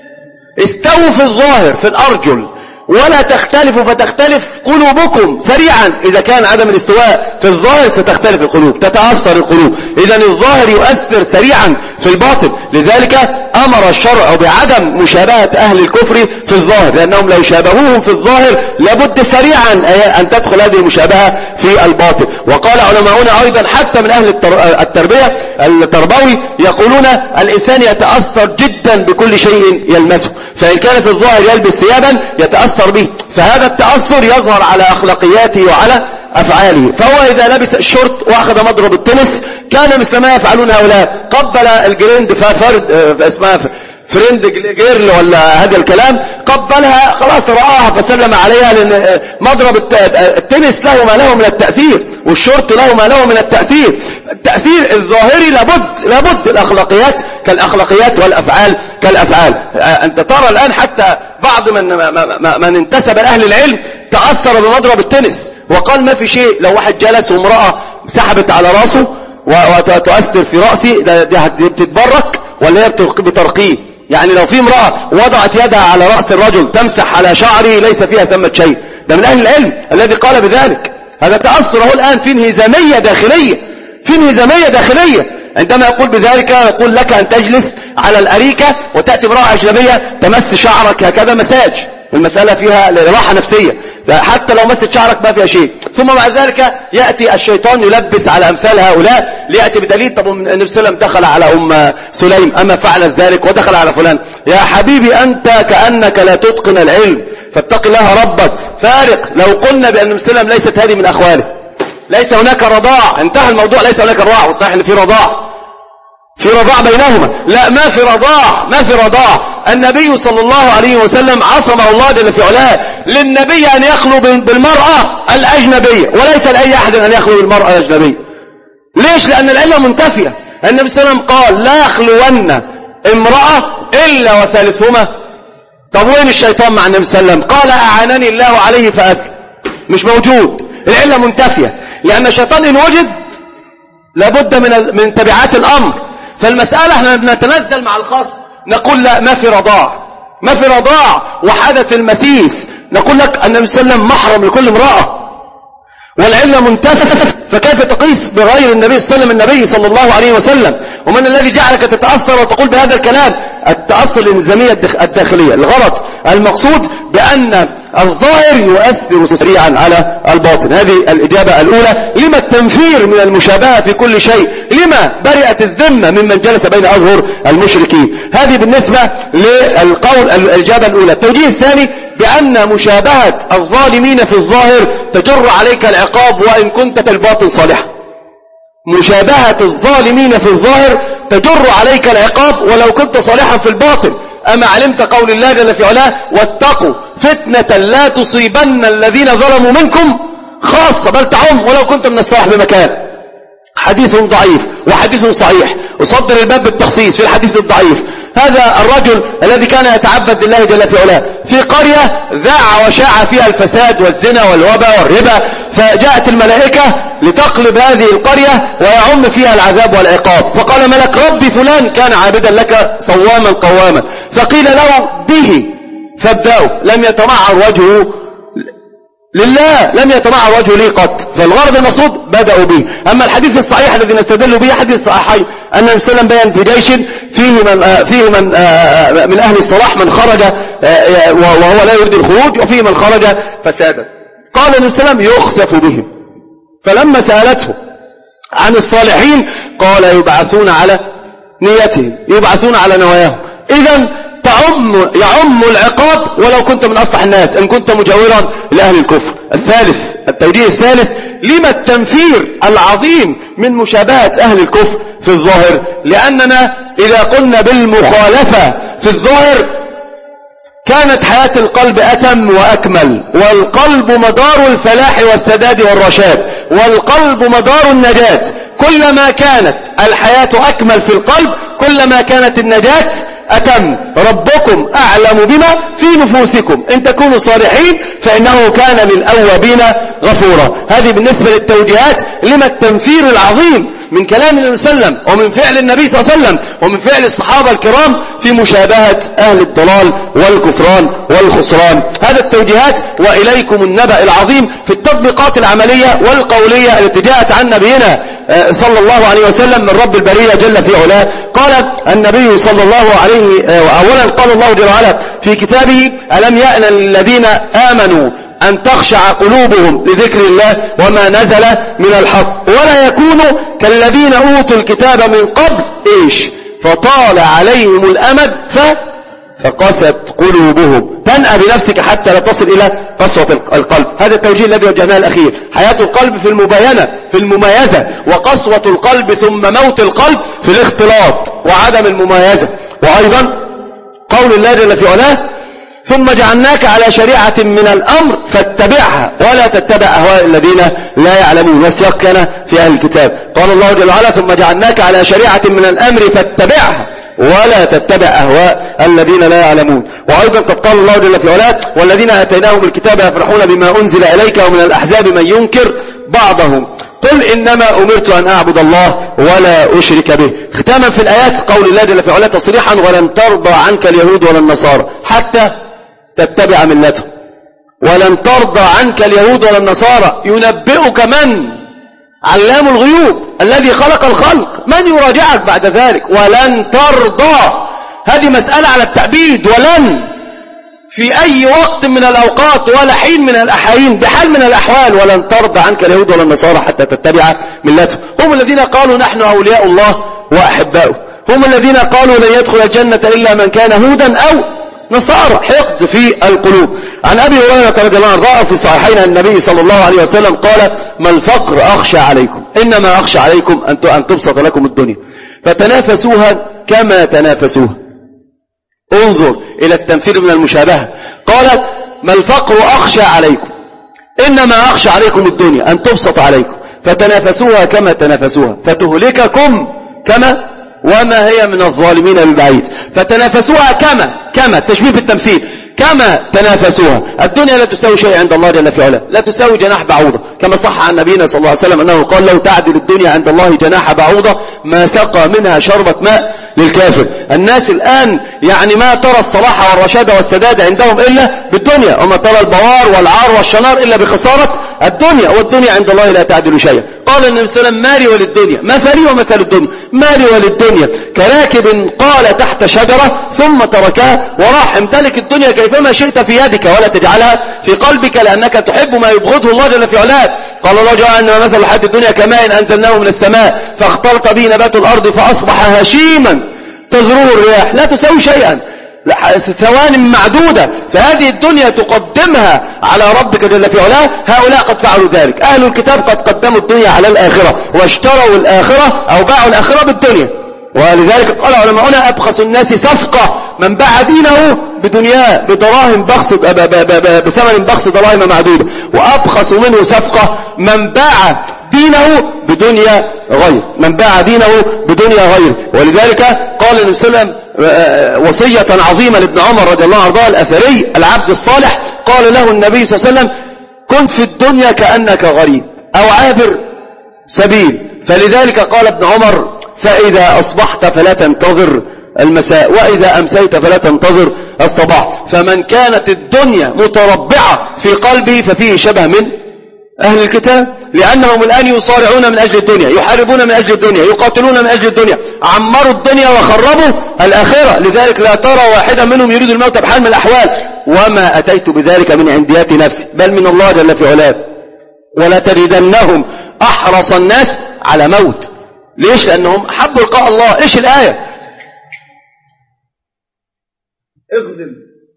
استووا في الظاهر في الأرجل ولا تختلفوا فتختلف قلوبكم سريعا. إذا كان عدم الاستواء في الظاهر ستختلف القلوب، تتأثر القلوب. إذن الظاهر يؤثر سريعا في الباطن. لذلك أمر الشرع بعدم مشابهة أهل الكفر في الظاهر، لأنهم لو شابهوهم في الظاهر لابد سريعا أن تدخل هذه المشابهة في الباطن. وقال علماؤنا أيضا حتى من أهل التربية التربوي يقولون الإنسان يتأثر جدا بكل شيء يلمسه، فإن كان في الظاهر يلبس ثيابا يتأثر به، فهذا التأثر يظهر على أخلاقياته وعلى أفعاله. فهو إذا لبس الشورت وأخذ مضرب التنس كان مثل ما يفعلون هؤلاء، قبل الجريند فرد اسمها فريند جيرل ولا هذا الكلام، قبلها خلاص رآها فسلم عليها، لأن مضرب التنس له ما له من التأثير والشورت له ما له من التأثير. التأثير الظاهري لابد لابد الأخلاقيات كالأخلاقيات والأفعال كالأفعال. أنت ترى الآن حتى بعض من من انتسب أهل العلم تأثر بمضرب التنس وقال ما في شيء، لو واحد جلس وامرأة سحبت على رأسه وتؤثر في رأسي دي بتتبرك ولا هي بترقيه؟ يعني لو في امرأة وضعت يدها على رأس الرجل تمسح على شعره ليس فيها ثمة شيء. ده من أهل العلم الذي قال بذلك. هذا تأثر هو الآن في انهزامية داخلية، في انهزامية داخلية. عندما يقول بذلك يقول لك أن تجلس على الأريكة وتأتي امرأة أجنبية تمس شعرك هكذا مساج، المسألة فيها راحة نفسية، حتى لو مست شعرك ما فيها شيء. ثم بعد ذلك يأتي الشيطان يلبس على أمثال هؤلاء ليأتي بدليل. طب النبي صلى الله عليه وسلم دخل على أم سليم أما فعلت ذلك ودخل على فلان. يا حبيبي أنت كأنك لا تتقن العلم فاتق الله ربك. فارق. لو قلنا بأن النبي صلى الله عليه وسلم ليست هذه من أخواله، ليس هناك رضاع، انتهى الموضوع، ليس هناك رضاع، والصحيح ان في رضاع، في رضاع بينهما. لا، ما في رضاع، ما في رضاع. النبي صلى الله عليه وسلم عصمه الله جل في علاه. للنبي أن يخلو بالمرأة الأجنبية وليس لأي أحد أن يخلو بالمرأة الأجنبية. ليش؟ لأن العلة منتفية. النبي صلى الله عليه وسلم قال لا يخلون امرأة إلا وثالثهما. طب وين الشيطان مع النبي صلى الله عليه وسلم؟ قال أعانني الله عليه فأسلم. مش موجود، العلة منتفية، لأن الشيطان إن وجد لابد من من تبعات الأمر. فالمسألة احنا بنتنزل مع الخاص نقول لا، ما في رضاع، ما في رضاع وحدث المسيس. نقول لك النبي صلى الله عليه وسلم محرم لكل امرأة والعلة منتفية، فكيف تقيس بغير النبي صلى الله عليه وسلم النبي صلى الله عليه وسلم؟ ومن الذي جعلك تتأثر وتقول بهذا الكلام؟ التأثر الانهزامية الداخلية. الغلط المقصود بأن الظاهر يؤثر سريعا على الباطن. هذه الإجابة الأولى. لما التنفير من المشابهة في كل شيء؟ لما برئت الذمة ممن جلس بين أظهر المشركين؟ هذه بالنسبة للقول الإجابة الأولى. التوجيه الثاني بأن مشابهة الظالمين في الظاهر تجر عليك العقاب وإن كنت في الباطن صالحا. مشابهة الظالمين في الظاهر تجر عليك العقاب ولو كنت صالحا في الباطن. أما علمت قول الله جل في علاه واتقوا فتنة لا تصيبن الذين ظلموا منكم خاصة بل تعم ولو كنت من الصالح بمكان. حديث ضعيف وحديث صحيح، وصدر الباب بالتخصيص في الحديث الضعيف. هذا الرجل الذي كان يتعبد لله جل في علاه في قرية ذاع وشاع فيها الفساد والزنا والوبا والربا، فجاءت الملائكة لتقلب هذه القرية ويعم فيها العذاب والعقاب. فقال ملك ربي فلان كان عابدا لك صواما قواما، فقيل له به فابدأوا. لم يتمعر وجهه لله، لم يتمعر وجهه لي قط، فالغرض المقصود بدأوا به. أما الحديث الصحيح الذي نستدل به حديث صحيح أن النبي صلى الله عليه وسلم بين في جيش فيه من فيه من من أهل الصلاح من خرج وهو لا يريد الخروج، وفيه من خرج فسادا. قال النبي صلى الله عليه وسلم يخسف بهم. فلما سألته عن الصالحين قال يبعثون على نيتهم، يبعثون على نواياهم. إذن تعم يعم العقاب ولو كنت من أصلح الناس إن كنت مجاورا لأهل الكفر. الثالث التوجيه الثالث لما التنفير العظيم من مشابهة أهل الكفر في الظاهر؟ لأننا إذا قلنا بالمخالفة في الظاهر كانت حياة القلب أتم وأكمل، والقلب مدار الفلاح والسداد والرشاد، والقلب مدار النجاة. كلما كانت الحياة أكمل في القلب كلما كانت النجاة أتم. ربكم أعلم بما في نفوسكم إن تكونوا صالحين فإنه كان للأوابين غفورا. هذه بالنسبة للتوجيهات لما التنفير العظيم من كلام النبي صلى الله عليه وسلم ومن فعل النبي صلى الله عليه وسلم ومن فعل الصحابة الكرام في مشابهة أهل الضلال والكفران والخسران. هذا التوجيهات وإليكم النبأ العظيم في التطبيقات العملية والقولية التي جاءت عن نبينا صلى الله عليه وسلم من رب البرية جل في علاه. قال النبي صلى الله عليه أولا قال الله جل وعلا في كتابه ألم يأن للذين آمنوا أن تخشع قلوبهم لذكر الله وما نزل من الحق ولا يكونوا كالذين أوتوا الكتاب من قبل إيش فطال عليهم الأمد ف فقست قلوبهم. تنأى بنفسك حتى لا تصل إلى قسوة القلب. هذا التوجيه الذي وجهناه الأخير. حياة القلب في المباينة في المميزة، وقسوة القلب ثم موت القلب في الاختلاط وعدم المميزة. وأيضا قول الله جل في علاه ثم جعلناك على شريعة من الأمر فاتبعها ولا تتبع أهواء الذين لا يعلمون. والسياق كان في أهل الكتاب. قال الله جل وعلا ثم جعلناك على شريعة من الأمر فاتبعها ولا تتبع أهواء الذين لا يعلمون. وأيضا قد قال الله جل في علاه والذين آتيناهم الكتاب يفرحون بما أنزل إليك ومن الأحزاب من ينكر بعضهم قل إنما أمرت أن أعبد الله ولا أشرك به. ختاما في الآيات قول الله جل في علاه تصريحا ولن ترضى عنك اليهود ولا النصارى حتى تتبع ملتهم. ولن ترضى عنك اليهود ولا النصارى ينبئك من؟ علام الغيوب الذي خلق الخلق. من يراجعك بعد ذلك؟ ولن ترضى. هذه مسألة على التأبيد. ولن في أي وقت من الأوقات ولا حين من الأحايين بحال من الأحوال ولن ترضى عنك اليهود ولا النصارى حتى تتبع ملتهم. هم الذين قالوا نحن أولياء الله وأحباؤه. هم الذين قالوا لن يدخل الجنة إلا من كان هودا أو نصارى. حقد في القلوب. عن أبي هريرة رضي الله عنه في صحيحين النبي صلى الله عليه وسلم قال ما الفقر أخشى عليكم إنما أخشى عليكم أن تبسط لكم الدنيا فتنافسوها كما تنافسوها. انظر إلى التنفير من المشابهة. قال ما الفقر أخشى عليكم إنما أخشى عليكم الدنيا أن تبسط عليكم فتنافسوها كما تنافسوها فتهلككم كما وما هي من الظالمين البعيد. فتنافسوها كما كما تشبيه بالتمثيل كما تنافسوها. الدنيا لا تساوي شيء عند الله جل في علاه، لا تساوي جناح بعوضة كما صح عن نبينا صلى الله عليه وسلم أنه قال لو تعدل الدنيا عند الله جناح بعوضة ما سقى منها شربة ماء للكافر. الناس الآن يعني ما ترى الصلاح والرشاد والسداد عندهم إلا بالدنيا وما ترى البوار والعار والشنار إلا بخسارة الدنيا، والدنيا عند الله لا تعدل شيئا. قال النبي صلى الله عليه وسلم مالي وللدنيا مثلي ومثل الدنيا، مالي وللدنيا كراكب قال تحت شجرة ثم تركها وراح امتلك الدنيا كيفما شئت في يدك ولا تجعلها في قلبك لأنك تحب ما يبغضه الله جل في علاه. قال الله جل وعلا مثل الحياة الدنيا كماء أنزلناه من السماء فاختلط به نبات الأرض فأصبح هشيما تذروه الرياح لا تساوي شيئا، ثوان معدودة. فهذه الدنيا تقدمها على ربك جل في علاه. هؤلاء قد فعلوا ذلك، أهل الكتاب قد قدموا الدنيا على الآخرة واشتروا الآخرة أو باعوا الآخرة بالدنيا. ولذلك قال علماؤنا أبخس الناس صفقة من باع دينه بدنياه بدراهم بخس بثمن بخس دراهم معدودة، وأبخس منه صفقة من باع دينه بدنيا غير من باع دينه بدنيا غير. ولذلك قال النبي صلى الله عليه وسلم وصية عظيمة لابن عمر رضي الله عنه الأثري العبد الصالح، قال له النبي صلى الله عليه وسلم كن في الدنيا كأنك غريب أو عابر سبيل. فلذلك قال ابن عمر فإذا أصبحت فلا تنتظر المساء وإذا أمسيت فلا تنتظر الصباح. فمن كانت الدنيا متربعة في قلبه ففيه شبه من أهل الكتاب، لأنهم الآن يصارعون من أجل الدنيا، يحاربون من أجل الدنيا، يقاتلون من أجل الدنيا، عمروا الدنيا وخربوا الآخرة. لذلك لا ترى واحدا منهم يريد الموت بحال من الأحوال. وما أتيت بذلك من عنديات نفسي بل من الله جل في علاه. ولا تجدنهم أحرص الناس على موت. ليش؟ لأنهم حبوا لقاء الله. إيش الآية؟ اغزم.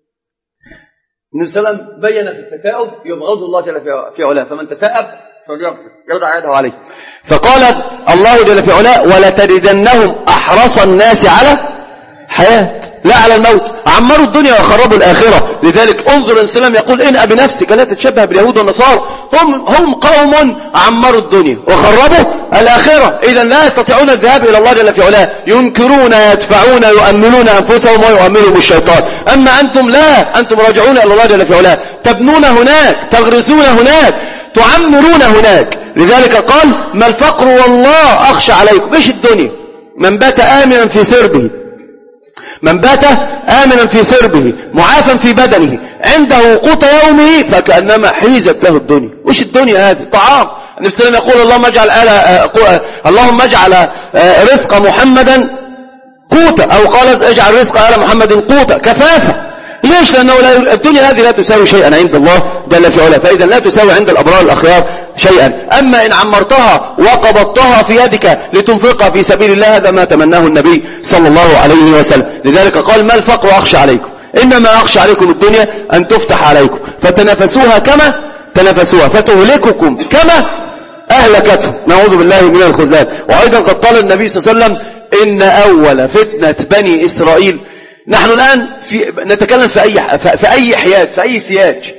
النبي صلى الله عليه وسلم بين في التثاؤب يبغض الله جل في علاه، فمن تثاءب فليغزم يضع يده عليه. فقال الله جل في علاه ولا تجدنهم أحرص الناس على حياة لا على الموت. عمروا الدنيا وخربوا الآخرة. لذلك انظر النبي صلى الله عليه وسلم يقول إن بنفسك لا تتشبه باليهود والنصارى، هم هم قوم عمروا الدنيا وخربوا الآخرة. إذا لا يستطيعون الذهاب إلى الله جل في علاه، ينكرون يدفعون يؤمنون أنفسهم ويؤمنهم الشيطان. أما أنتم لا، أنتم راجعون إلى الله جل في علاه، تبنون هناك، تغرسون هناك، تعمرون هناك. لذلك قال ما الفقر والله أخشى عليكم. إيش الدنيا؟ من بات آمنا في سربه، من بات آمنا في سربه معافا في بدنه عنده قوت يومه فكأنما حيزت له الدنيا. وش الدنيا هذه؟ طعام. النبي صلى الله عليه وسلم يقول اللهم اجعل آل اللهم اجعل رزق محمدا قوتا، أو قال اجعل رزق آل محمد قوتا كفافة. ليش؟ لأنه لا الدنيا هذه لا تساوي شيئا عند الله جل في علاه، فإذا لا تساوي عند الأبرار الأخيار شيئا. أما إن عمرتها وقبضتها في يدك لتنفقها في سبيل الله هذا ما تمناه النبي صلى الله عليه وسلم. لذلك قال ما الفقر أخشى عليكم، إنما أخشى عليكم الدنيا أن تفتح عليكم فتنافسوها كما تنافسوها فتهلككم كما أهلكتهم. نعوذ بالله من الخذلان. وأيضا قد قال النبي صلى الله عليه وسلم إن أول فتنة بني إسرائيل. نحن الآن في نتكلم في أي في أي حياز في أي سياج،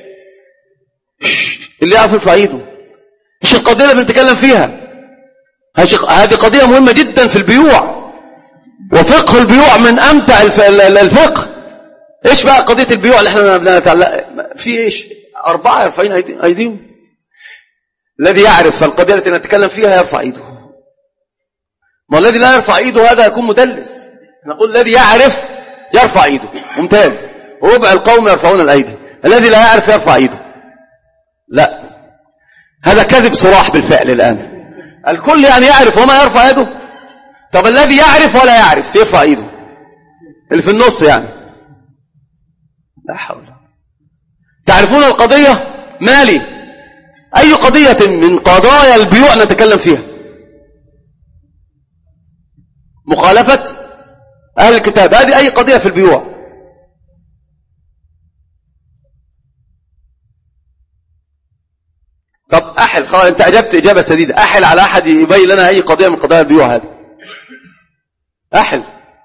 اللي يعرف يرفع ايده. ايش القضية اللي بنتكلم فيها؟ هذه قضية مهمة جدا في البيوع، وفقه البيوع من أمتع الفقه. ايش بقى قضية البيوع اللي احنا بنتعلق في ايش؟ أربعة يرفعين أيديهم. الذي يعرف فالقضية التي نتكلم فيها يرفع ايده. ما الذي لا يرفع ايده هذا يكون مدلس. نقول الذي يعرف يرفع ايده، ممتاز. ربع القوم يرفعون الأيدي، الذي لا يعرف يرفع ايده. لا، هذا كذب صراح بالفعل. الآن الكل يعني يعرف وما يرفع يده. طب الذي يعرف ولا يعرف يرفع ايده، اللي في النص يعني. لا حول. تعرفون القضية مالي؟ أي قضية من قضايا البيوع نتكلم فيها؟ مخالفة أهل الكتاب، هذه أي قضية في البيوع. طب أحل، خلاص أنت أجبت إجابة سديدة. أحل على أحد يبين لنا أي قضية من قضايا البيوع هذه. أحل.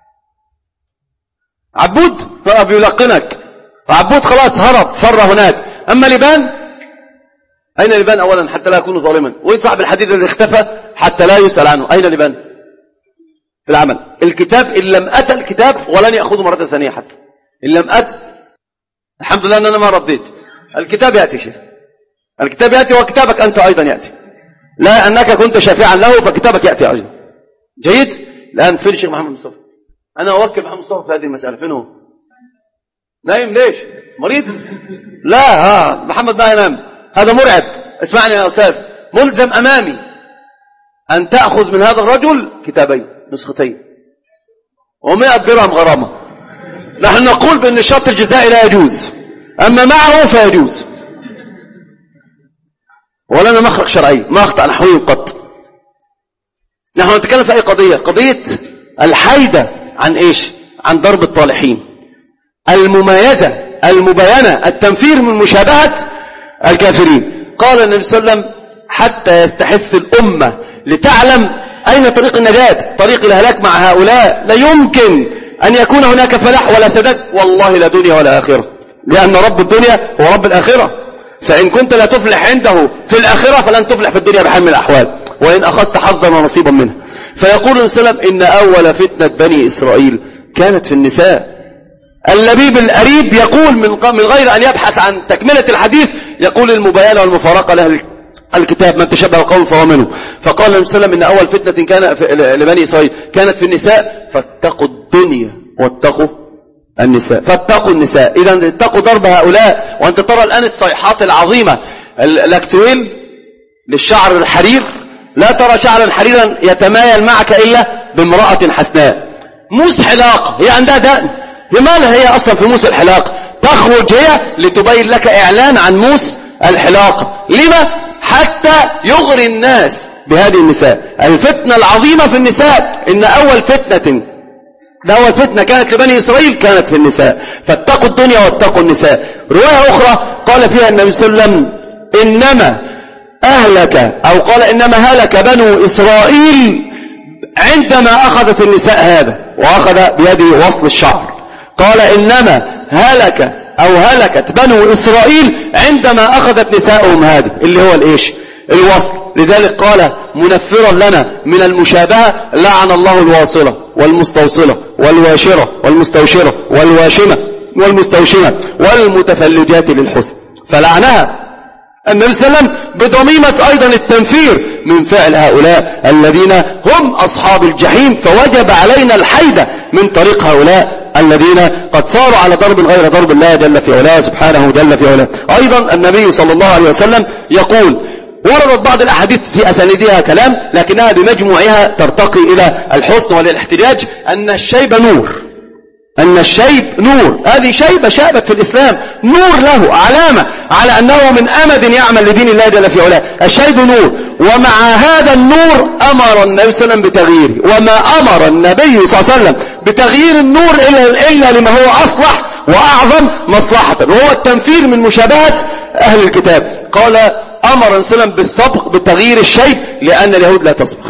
عبود بيلقنك، عبود خلاص هرب فر هناك. أما لبان، أين لبان؟ أولا حتى لا يكون ظالما. وين صاحب الحديد الذي اختفى حتى لا يسأل عنه؟ أين لبان في العمل؟ الكتاب إن لم أتى الكتاب ولن يأخذه مرة ثانية حتى إن لم أتى. الحمد لله أن أنا ما رديت. الكتاب يأتي شيء، الكتاب يأتي وكتابك أنت أيضا يأتي. لا أنك كنت شافعا له فكتابك يأتي أيضا. جيد. الآن فين الشيخ محمد مصطفى؟ أنا أوكل محمد مصطفى في هذه المسألة. فين هو؟ نايم ليش؟ مريض؟ لا، ها محمد ما ينام، هذا مرعب. اسمعني يا أستاذ، ملزم أمامي أن تأخذ من هذا الرجل كتابين نسختين ومئة درهم غرامة. نحن نقول بأن الشرط الجزائي لا يجوز، أما معه فيجوز، ولنا مخرج شرعي ما أخطأ نحوي قط. نحن نتكلم في أي قضية؟ قضية الحيدة عن إيش؟ عن ضرب الطالحين، المميزة المبينة، التنفير من مشابهة الكافرين. قال النبي صلى الله عليه وسلم حتى يستحث الأمة لتعلم أين طريق النجاة، طريق الهلاك مع هؤلاء لا يمكن أن يكون هناك فلاح ولا سداد، والله لا دنيا ولا آخرة، لأن رب الدنيا هو رب الآخرة، فإن كنت لا تفلح عنده في الآخرة فلن تفلح في الدنيا بحال من الأحوال، وإن أخذت حظا ونصيبا منها. فيقول النبي صلى الله عليه وسلم إن أول فتنة بني إسرائيل كانت في النساء. اللبيب الأريب يقول من غير أن يبحث عن تكملة الحديث، يقول المباينة والمفارقة له الكتاب من تشبه قوم فهو منه. فقال النبي صلى الله عليه وسلم إن أول فتنة كان لبني إسرائيل كانت في النساء، فاتقوا الدنيا واتقوا النساء، فاتقوا النساء. إذا اتقوا ضرب هؤلاء. وأنت ترى الآن الصيحات العظيمة، الأكتويل للشعر الحرير، لا ترى شعرا حريرا يتمايل معك إلا بامرأة حسناء. موس حلاق، هي عندها دقن، هي مالها هي أصلا في موس الحلاق؟ تخرج هي لتبين لك إعلان عن موس الحلاق. لما؟ حتى يغري الناس بهذه النساء. الفتنة العظيمة في النساء، إن أول فتنة ده أول فتنة كانت لبني إسرائيل كانت في النساء، فاتقوا الدنيا واتقوا النساء. رواية أخرى قال فيها النبي صلى الله عليه وسلم إنما أهلك أو قال إنما هلك بنو إسرائيل عندما أخذت النساء هذا، وأخذ بيده وصل الشعر. قال إنما هلك أو هلكت بنو إسرائيل عندما أخذت نساءهم هذه، اللي هو الإيش؟ الوصل. لذلك قال منفرا لنا من المشابهة لعن الله الواصلة والمستوصلة والواشرة والمستوشرة والواشمة والمستوشمة والمتفلجات للحسن، فلعنها النبي صلى الله عليه وسلم بضميمة أيضا التنفير من فعل هؤلاء الذين هم أصحاب الجحيم. فوجب علينا الحيدة من طريق هؤلاء الذين قد صاروا على ضرب غير ضرب الله جل في علاه سبحانه جل في علاه. أيضا النبي صلى الله عليه وسلم يقول، وردت بعض الأحاديث في أسانيدها كلام لكنها بمجموعها ترتقي إلى الحسن والاحتجاج، أن الشيب نور، أن الشيب نور. هذه شيبة شابت في الإسلام، نور له علامة على أنه من أمد يعمل لدين الله جل في علاه. الشيب نور، ومع هذا النور أمر النبي صلى الله عليه وسلم بتغييره. وما أمر النبي صلى الله عليه وسلم بتغيير النور إلا, إلا لما هو أصلح وأعظم مصلحة، وهو التنفير من مشابهة أهل الكتاب. قال أمر النبي صلى الله عليه وسلم بالصبغ بتغيير الشيب لأن اليهود لا تصبغ.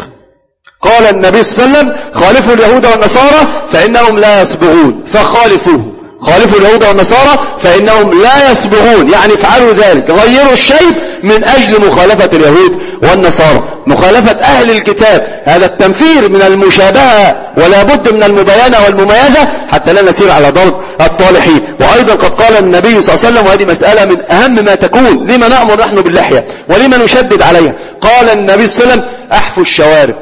قال النبي صلى الله عليه وسلم خالفوا اليهود والنصارى فإنهم لا يصبغون فخالفوه. خالفوا اليهود والنصارى فإنهم لا يصبغون، يعني افعلوا ذلك، غيروا الشيب من أجل مخالفة اليهود والنصارى، مخالفة أهل الكتاب. هذا التنفير من المشابهة، ولا بد من المباينة والمميزة حتى لا نسير على ضرب الطالحين. وأيضا قد قال النبي صلى الله عليه وسلم، وهذه مسألة من أهم ما تكون، لما نأمر نحن باللحية ولما نشدد عليها. قال النبي صلى الله عليه وسلم أحفوا الشوارب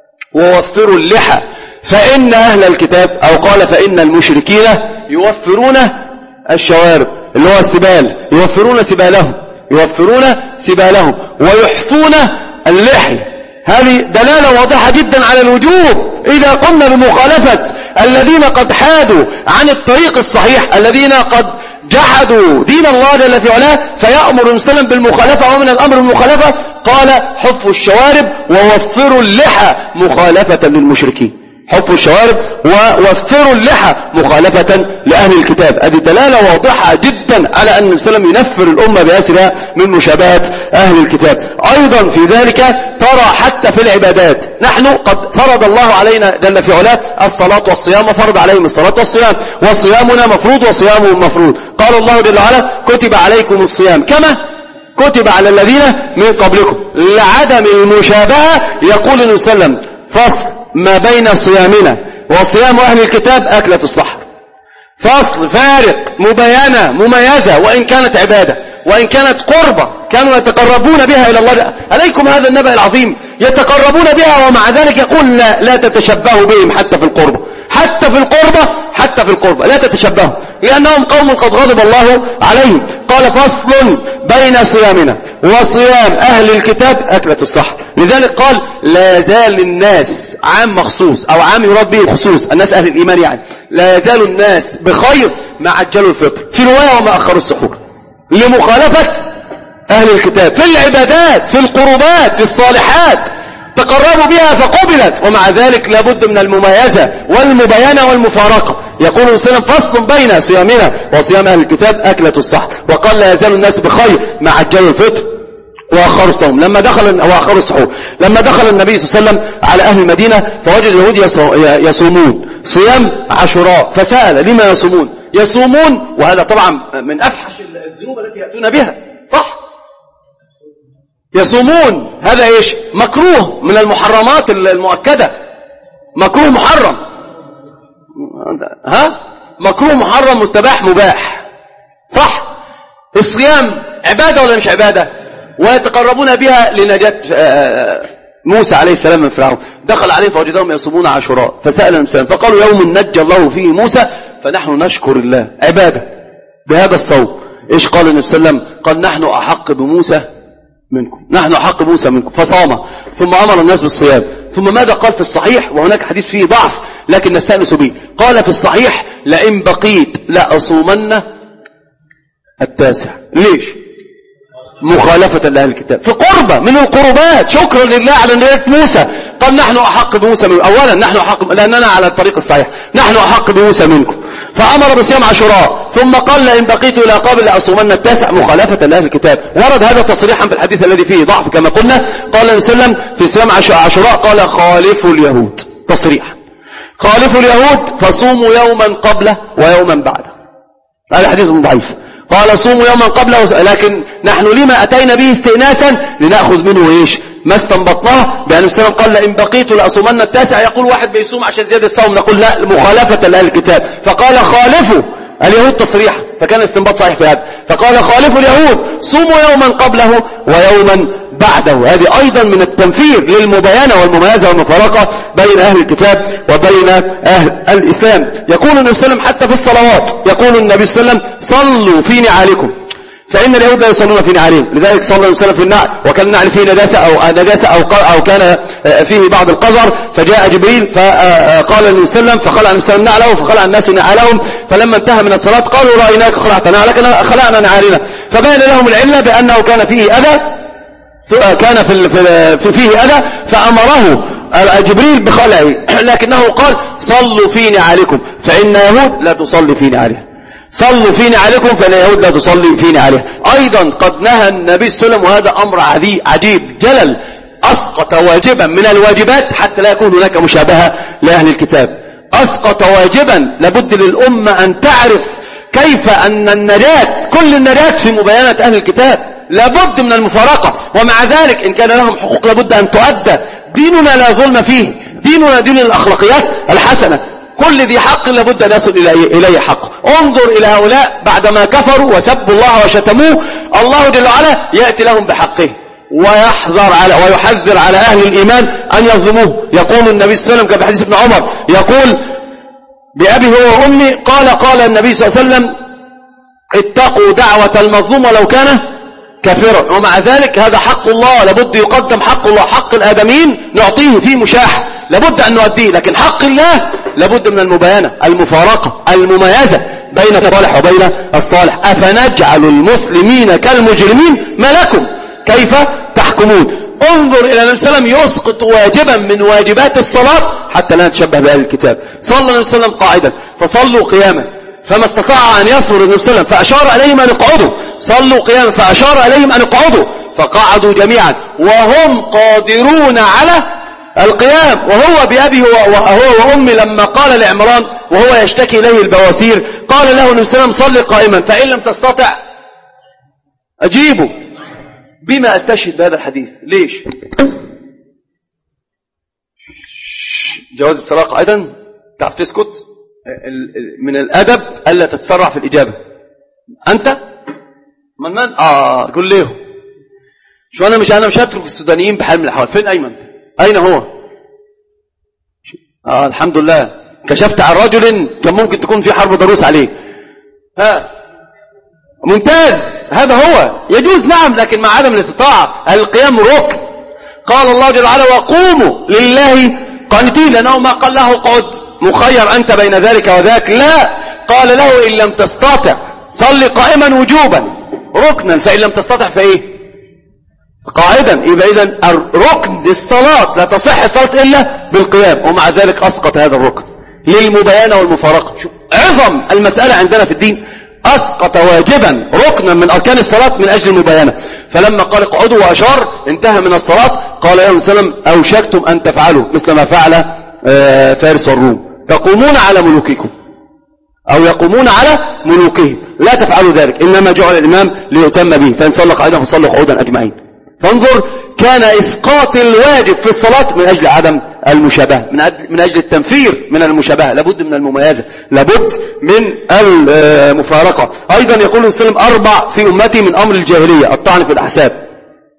ووفروا اللحى فإن أهل الكتاب، أو قال فإن المشركين يوفرون الشوارب اللي هو السبال، يوفرون سبالهم يوفرون سبالهم ويحفون اللحي. هذه دلالة واضحة جدا على الوجوب إذا قمنا بمخالفة الذين قد حادوا عن الطريق الصحيح، الذين قد جحدوا دين الله جل في علاه، فيأمر المسلم بالمخالفة. ومن الأمر بالمخالفة قال حفوا الشوارب ووفروا اللحى مخالفة للمشركين. حفوا الشوارب ووفروا اللحى مخالفة لأهل الكتاب. هذه دلالة واضحة جدا على أن النبي صلى الله عليه وسلم ينفر الأمة بأسرها من مشابهة أهل الكتاب. أيضا في ذلك ترى حتى في العبادات، نحن قد فرض الله علينا جل في علاه الصلاة والصيام، وفرض عليهم الصلاة والصيام، وصيامنا مفروض وصيامهم مفروض. قال الله جل وعلا كتب عليكم الصيام كما كتب على الذين من قبلكم لعدم المشابهة. يقول النبي صلى الله عليه وسلم فصل ما بين صيامنا وصيام أهل الكتاب أكلة السحر، فصل فارق، مبينة مميزة، وإن كانت عبادة وإن كانت قربة كانوا يتقربون بها إلى الله. عليكم هذا النبأ العظيم، يتقربون بها ومع ذلك يقول لا, لا تتشبهوا بهم حتى في القربة، حتى في القربة، حتى حتى في القربة لا تتشبهوا لأنهم قوم قد غضب الله عليهم. قال فصل بين صيامنا وصيام أهل الكتاب أكلة الصحر. لذلك قال لا يزال الناس، عام مخصوص أو عام يراد به الخصوص، الناس أهل الإيمان يعني، لا يزال الناس بخير ما عجلوا الفطر، في رواية وما أخروا السحور، لمخالفة أهل الكتاب في العبادات في القربات في الصالحات تقربوا بها فقبلت، ومع ذلك لابد من المميزة والمبينة والمفارقة. يقول السلام فصل بين صيامنا وصيام أهل الكتاب أكلة الصحر. وقال لا يزال الناس بخير ما عجلوا الفطر وأخروا الصوم لما دخل وأخروا السحور. لما دخل النبي صلى الله عليه وسلم على أهل المدينة فوجد اليهود يصومون صيام عاشوراء، فسأل لما يصومون؟ يصومون، وهذا طبعا من أفحش الذنوب التي يأتون بها، صح؟ يصومون، هذا ايش؟ مكروه من المحرمات المؤكدة، مكروه محرم، ها؟ مكروه محرم مستباح مباح، صح؟ الصيام عبادة ولا مش عبادة؟ ويتقربون بها لنجاة موسى عليه السلام من فرعون. دخل عليه فوجدهم يصومون عاشوراء فسأل الإنسان فقالوا يوم نجى الله فيه موسى فنحن نشكر الله، عبادة بهذا الصوم. ايش قال النبي صلى الله عليه وسلم؟ قال نحن أحق بموسى منكم، نحن أحق بموسى منكم، فصام ثم أمر الناس بالصيام. ثم ماذا قال في الصحيح؟ وهناك حديث فيه ضعف لكن نستأنس به. قال في الصحيح لئن بقيت لأصومن التاسع. ليش؟ مخالفة لأهل الكتاب في قربة من القربات، شكرا لله على نية موسى. قال نحن أحق بموسى منكم، أولا نحن أحق لأننا على الطريق الصحيح، نحن أحق بموسى منكم، فأمر بصيام عاشوراء. ثم قال لئن بقيت إلى قابل لأصومن التاسع مخالفة لأهل الكتاب. ورد هذا تصريحا في الحديث الذي فيه ضعف كما قلنا. قال النبي صلى الله عليه وسلم في صيام عاشوراء قال خالفوا اليهود، تصريحا خالفوا اليهود فصوموا يوما قبله ويوما بعده. هذا حديث ضعيف. قال صوموا يوما قبله، لكن نحن لما أتينا به استئناسا لنأخذ منه إيش؟ ما استنبطناه بأن السلام قال لئن بقيت لأصومن التاسع. يقول واحد بيصوم عشان زيادة الصوم، نقول لا، مخالفة لأهل الكتاب. فقال خالفوا اليهود تصريحا، فكان استنباط صحيح في هذا. فقال خالفوا اليهود صوموا يوما قبله ويوما بعده. هذه أيضا من التنفير للمباينة والمميزة والمفارقة بين أهل الكتاب وبين أهل الإسلام. يقول النبي صلى الله عليه وسلم حتى في الصلوات، يقول النبي صلى الله عليه وسلم صلوا في نعالكم فإن اليهود لا يصلون في نعالهم. لذلك صلى الله عليه وسلم في النعل وكان النعل فيه نجاسة أو نجاسة أو أو كان فيه بعض القذر، فجاء جبريل فقال النبي صلى الله عليه وسلم فخلع النبي صلى الله عليه وسلم نعله فخلع الناس نعالهم، فلما انتهى من الصلاة قالوا رأيناك خلعت نعلك خلعنا نعالنا، فبين لهم العلة بأنه كان فيه أذى، كان في في فيه أذى فأمره جبريل بخلعه، لكنه قال صلوا في نعالكم فإن يهود لا تصلي في نعالها، صلوا في نعالكم فإن يهود لا تصلي في نعالها. أيضا قد نهى النبي صلى الله عليه وسلم، وهذا أمر عجيب جلل، أسقط واجبا من الواجبات حتى لا يكون هناك مشابهة لأهل الكتاب. أسقط واجبا لابد للأمة أن تعرف كيف أن النجاة كل النجاة في مباينة أهل الكتاب، لابد من المفارقة. ومع ذلك إن كان لهم حقوق لابد أن تؤدى. ديننا لا ظلم فيه، ديننا دين الأخلاقيات الحسنة، كل ذي حق لابد أن يصل إليه حقه. انظر إلى هؤلاء بعدما كفروا وسبوا الله وشتموه، الله جل وعلا يأتي لهم بحقه ويحذر على ويحذر على أهل الإيمان أن يظلموه. يقول النبي صلى الله عليه وسلم كما في حديث ابن عمر يقول بأبي هو وأمي قال قال النبي صلى الله عليه وسلم اتقوا دعوة المظلوم ولو كان كافرا. ومع ذلك هذا حق الله، لابد يقدم حق الله. حق الآدمين نعطيه فيه مشاح لابد أن نؤديه، لكن حق الله لابد من المباينة المفارقة المميزة بين الصالح وبين الصالح. أفنجعل المسلمين كالمجرمين ما لكم كيف تحكمون. انظر إلى النبي صلى الله عليه وسلم يسقط واجبا من واجبات الصلاة حتى لا نتشبه بأهل الكتاب. صلى النبي صلى الله عليه وسلم قاعدا فصلوا قياما، فما استطاع أن يصبر النبي صلى الله عليه وسلم فأشار إليهم أن اقعدوا، صلوا قياما فأشار إليهم أن اقعدوا فقعدوا جميعا وهم قادرون على القيام. وهو بأبي وهو وأمي لما قال لعمران وهو يشتكي إليه البواسير قال له النبي صلى الله عليه وسلم صل قائما فإن لم تستطع أجيبه. بما أستشهد بهذا الحديث؟ ليش؟ جواز الصلاة قاعدا، تعرف تسكت، من الأدب ألا تتسرع في الإجابة. أنت من من؟ آه قل ليه شو أنا مش أنا مش هترك السودانيين بحال من الأحوال. فين أيمن؟ أين هو؟ آه الحمد لله كشفت عن رجل كان ممكن تكون في حرب ضروس عليه. ها ممتاز، هذا هو يجوز نعم، لكن مع عدم الاستطاعة. القيام ركن. قال الله جل وعلا وقوموا لله قانتين، لأنه ما قال له قعد مخير أنت بين ذلك وذاك، لا، قال له إن لم تستطع صل قائما وجوبا ركنا، فإن لم تستطع فإيه قاعدا. يبقى إذن ركن الصلاة لا تصح الصلاة إلا بالقيام، ومع ذلك أسقط هذا الركن للمباينة والمفارقة. شوف عظم المسألة عندنا في الدين، أسقط واجبا ركنا من أركان الصلاة من أجل المباينة. فلما قال اقعدوا وأشار انتهى من الصلاة، قال يا وسلم أوشكتم أن تفعلوا مثل ما فعل فارس والروم، تقومون على ملوككم أو يقومون على ملوكهم، لا تفعلوا ذلك، إنما جعل الإمام ليؤتم به، فإن صلى قاعدا فصلوا قعودا أجمعين. فانظر، كان إسقاط الواجب في الصلاة من أجل عدم المشابهة، من أجل التنفير من المشابهة، لابد من المميزة، لابد من المفارقة. أيضا يقول السلام أربع في أمتي من أمر الجاهلية: الطعن في الأحساب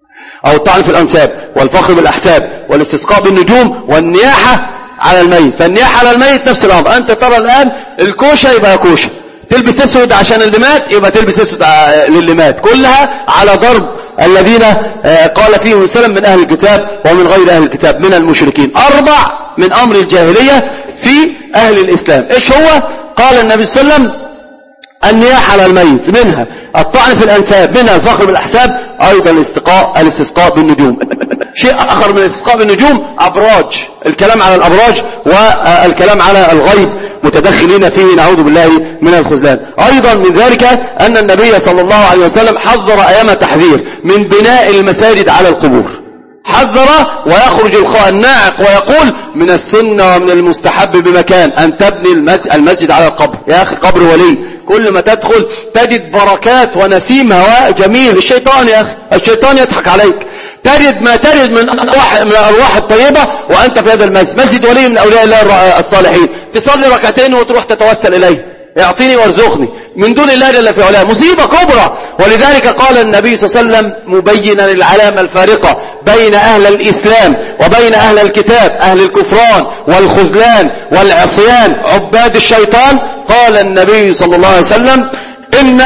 أو الطعن في الأنساب، والفخر بالأحساب، والاستسقاء بالنجوم، والنياحة على الميت. فالنياحة على الميت نفس الأمر، أنت ترى الآن الكوشة يبقى كوشة، تلبس اسود عشان اللي مات يبقى تلبس اسود للي مات، كلها على ضرب الذين قال فيهم السلام من أهل الكتاب ومن غير أهل الكتاب من المشركين. أربع من أمر الجاهلية في أهل الإسلام. إيش هو؟ قال النبي صلى الله عليه وسلم النياحة على الميت، منها الطعن في الأنساب، منها الفخر بالأحساب، أيضا الاستسقاء الاستسقاء بالنجوم. شيء آخر من الاستسقاء بالنجوم أبراج، الكلام على الأبراج والكلام على الغيب متدخلين فيه، نعوذ بالله من الخذلان. أيضا من ذلك أن النبي صلى الله عليه وسلم حذر أيام تحذير من بناء المساجد على القبور، حذر ويخرج الناعق ويقول من السنة ومن المستحب بمكان أن تبني المسجد على القبر. يا أخي قبر ولي، كل ما تدخل تجد بركات ونسيم هواء جميل. الشيطان يا أخي، الشيطان يضحك عليك، تجد ما تجد من الأرواح, من الأرواح الطيبة وأنت في هذا المسجد، مسجد ولي من أولياء الله الصالحين، تصلي ركعتين وتروح تتوسل إليه يعطيني وارزقني من دون الله جل في علاه، مصيبة كبرى. ولذلك قال النبي صلى الله عليه وسلم مبينا العلامة الفارقة بين أهل الإسلام وبين أهل الكتاب، أهل الكفران والخذلان والعصيان عباد الشيطان. قال النبي صلى الله عليه وسلم إن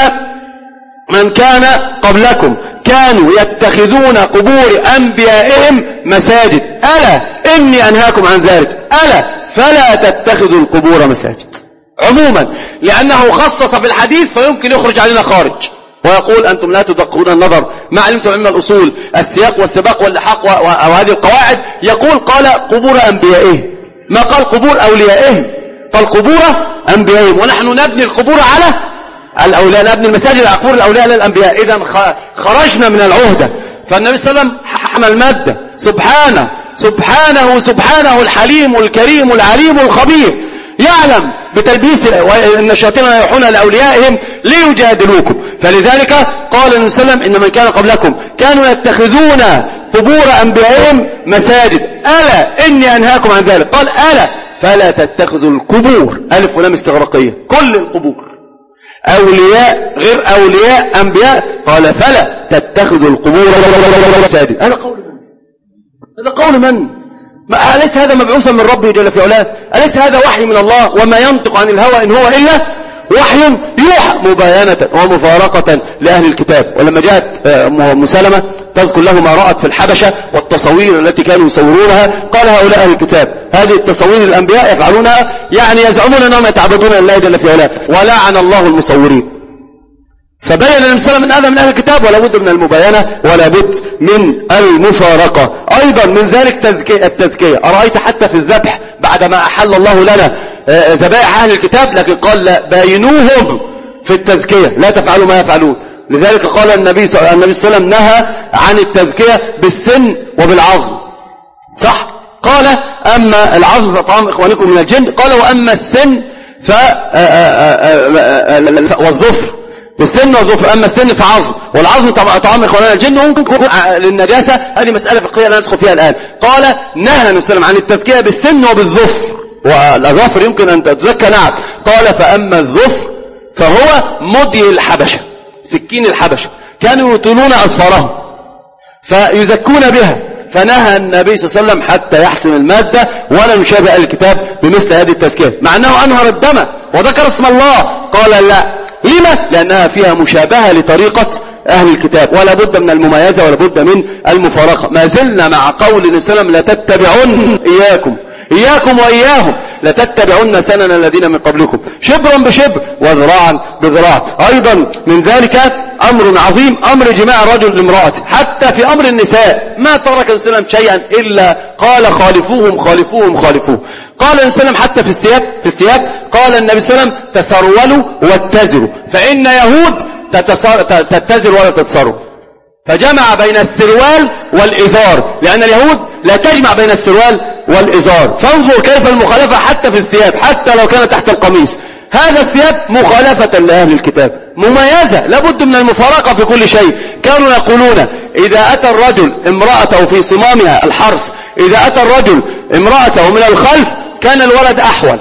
من كان قبلكم كانوا يتخذون قبور أنبيائهم مساجد، ألا إني أنهاكم عن ذلك، ألا فلا تتخذوا القبور مساجد. عموما لأنه خصص في الحديث فيمكن يخرج علينا خارج ويقول أنتم لا تدققون النظر، ما علمتم علم الأصول، السياق والسباق واللحاق وهذه القواعد. يقول قال قبور أنبيائهم، ما قال قبور أوليائهم، قال قبور أنبيائهم، ونحن نبني القبور على الأولياء، نبني المساجد على قبور الأولياء للأنبياء. إذن خرجنا من العهدة. فالنبي صلى الله عليه وسلم حمل المادة، سبحانه سبحانه سبحانه الحليم الكريم العليم الخبير، يعلم بتلبيس ان الشياطين يوحون لاوليائهم ليجادلوكم. فلذلك قال النبي صلى الله عليه وسلم ان من كان قبلكم كانوا يتخذون قبور انبيائهم مساجد، الا اني انهاكم عن ذلك. قال الا فلا تتخذوا القبور، الف ولام استغراقيه، كل القبور اولياء غير اولياء انبياء، قال فلا تتخذوا القبور مساجد. هذا قول من؟ هذا قول من؟ أليس هذا مبعوثا من ربه جل في علاه؟ أليس هذا وحي من الله؟ وما ينطق عن الهوى إن هو إلا وحي يوحى، مباينة ومفارقة لأهل الكتاب. ولما جاءت أم سلمة تذكر له ما رأت في الحبشة والتصوير التي كانوا يصورونها، قال هؤلاء أهل الكتاب هذه التصوير الأنبياء يفعلونها، يعني يزعمون أنهم يتعبدون الله جل في علاه، ولعن الله المصورين. فبين النبي صلى الله عليه وسلم ان هذا من اهل الكتاب، ولا بد من المباينه ولا بد من المفارقه. ايضا من ذلك تزكية التزكيه. ارايت حتى في الذبح بعدما احل الله لنا ذبائح اهل الكتاب، لكن قال لا باينوهم في التزكيه، لا تفعلوا ما يفعلون. لذلك قال النبي صلى الله عليه وسلم نهى عن التزكيه بالسن وبالعظم، صح؟ قال اما العظم فطعام اخوانكم من الجن، قال واما السن ف والظفر، السن والظفر، أما السن فعظم، والعظم طعام إخواننا الجن، وممكن يكون للنجاسة، هذه مسألة فقهية لا ندخل فيها الآن. قال نهى النبي صلى الله عليه وسلم عن التزكية بالسن وبالظفر، والأظافر يمكن أن تتزكى، نعم. قال فأما الظفر فهو مضي الحبشة، سكين الحبشة، كانوا يطيلون أظفارهم فيزكون بها، فنهى النبي صلى الله عليه وسلم حتى يحسم المادة ولا نشابه أهل الكتاب بمثل هذه التزكية، مع أنه أنهر الدم وذكر اسم الله. قال لا. لما؟ لأنها فيها مشابهة لطريقة أهل الكتاب، ولا بد من المميزة ولا بد من المفارقة. ما زلنا مع قول النبي صلى الله عليه وسلم لتتبعن إياكم إياكم وإياهم لتتبعن سنن الذين من قبلكم شبرا بشبر وذراعا بذراع. أيضا من ذلك أمر عظيم، أمر جماع الرجل لامرأته. حتى في أمر النساء ما ترك النبي صلى الله عليه وسلم شيئا إلا قال خالفوهم خالفوهم خالفوهم. قال النبي صلى الله عليه وسلم حتى في الثياب في الثياب قال النبي صلى الله عليه وسلم تسرولوا واتزروا، فإن يهود تتزر ولا تتسروا، فجمع بين السروال والإزار، لأن اليهود لا تجمع بين السروال والإزار. فانظر كيف المخالفة حتى في الثياب، حتى لو كان تحت القميص. هذا الثياب مخالفة لأهل الكتاب مميزة، لابد من المفارقة في كل شيء. كانوا يقولون إذا أتى الرجل امرأته في صمامها الحرث، إذا أتى الرجل امرأته من الخلف كان الولد أحول،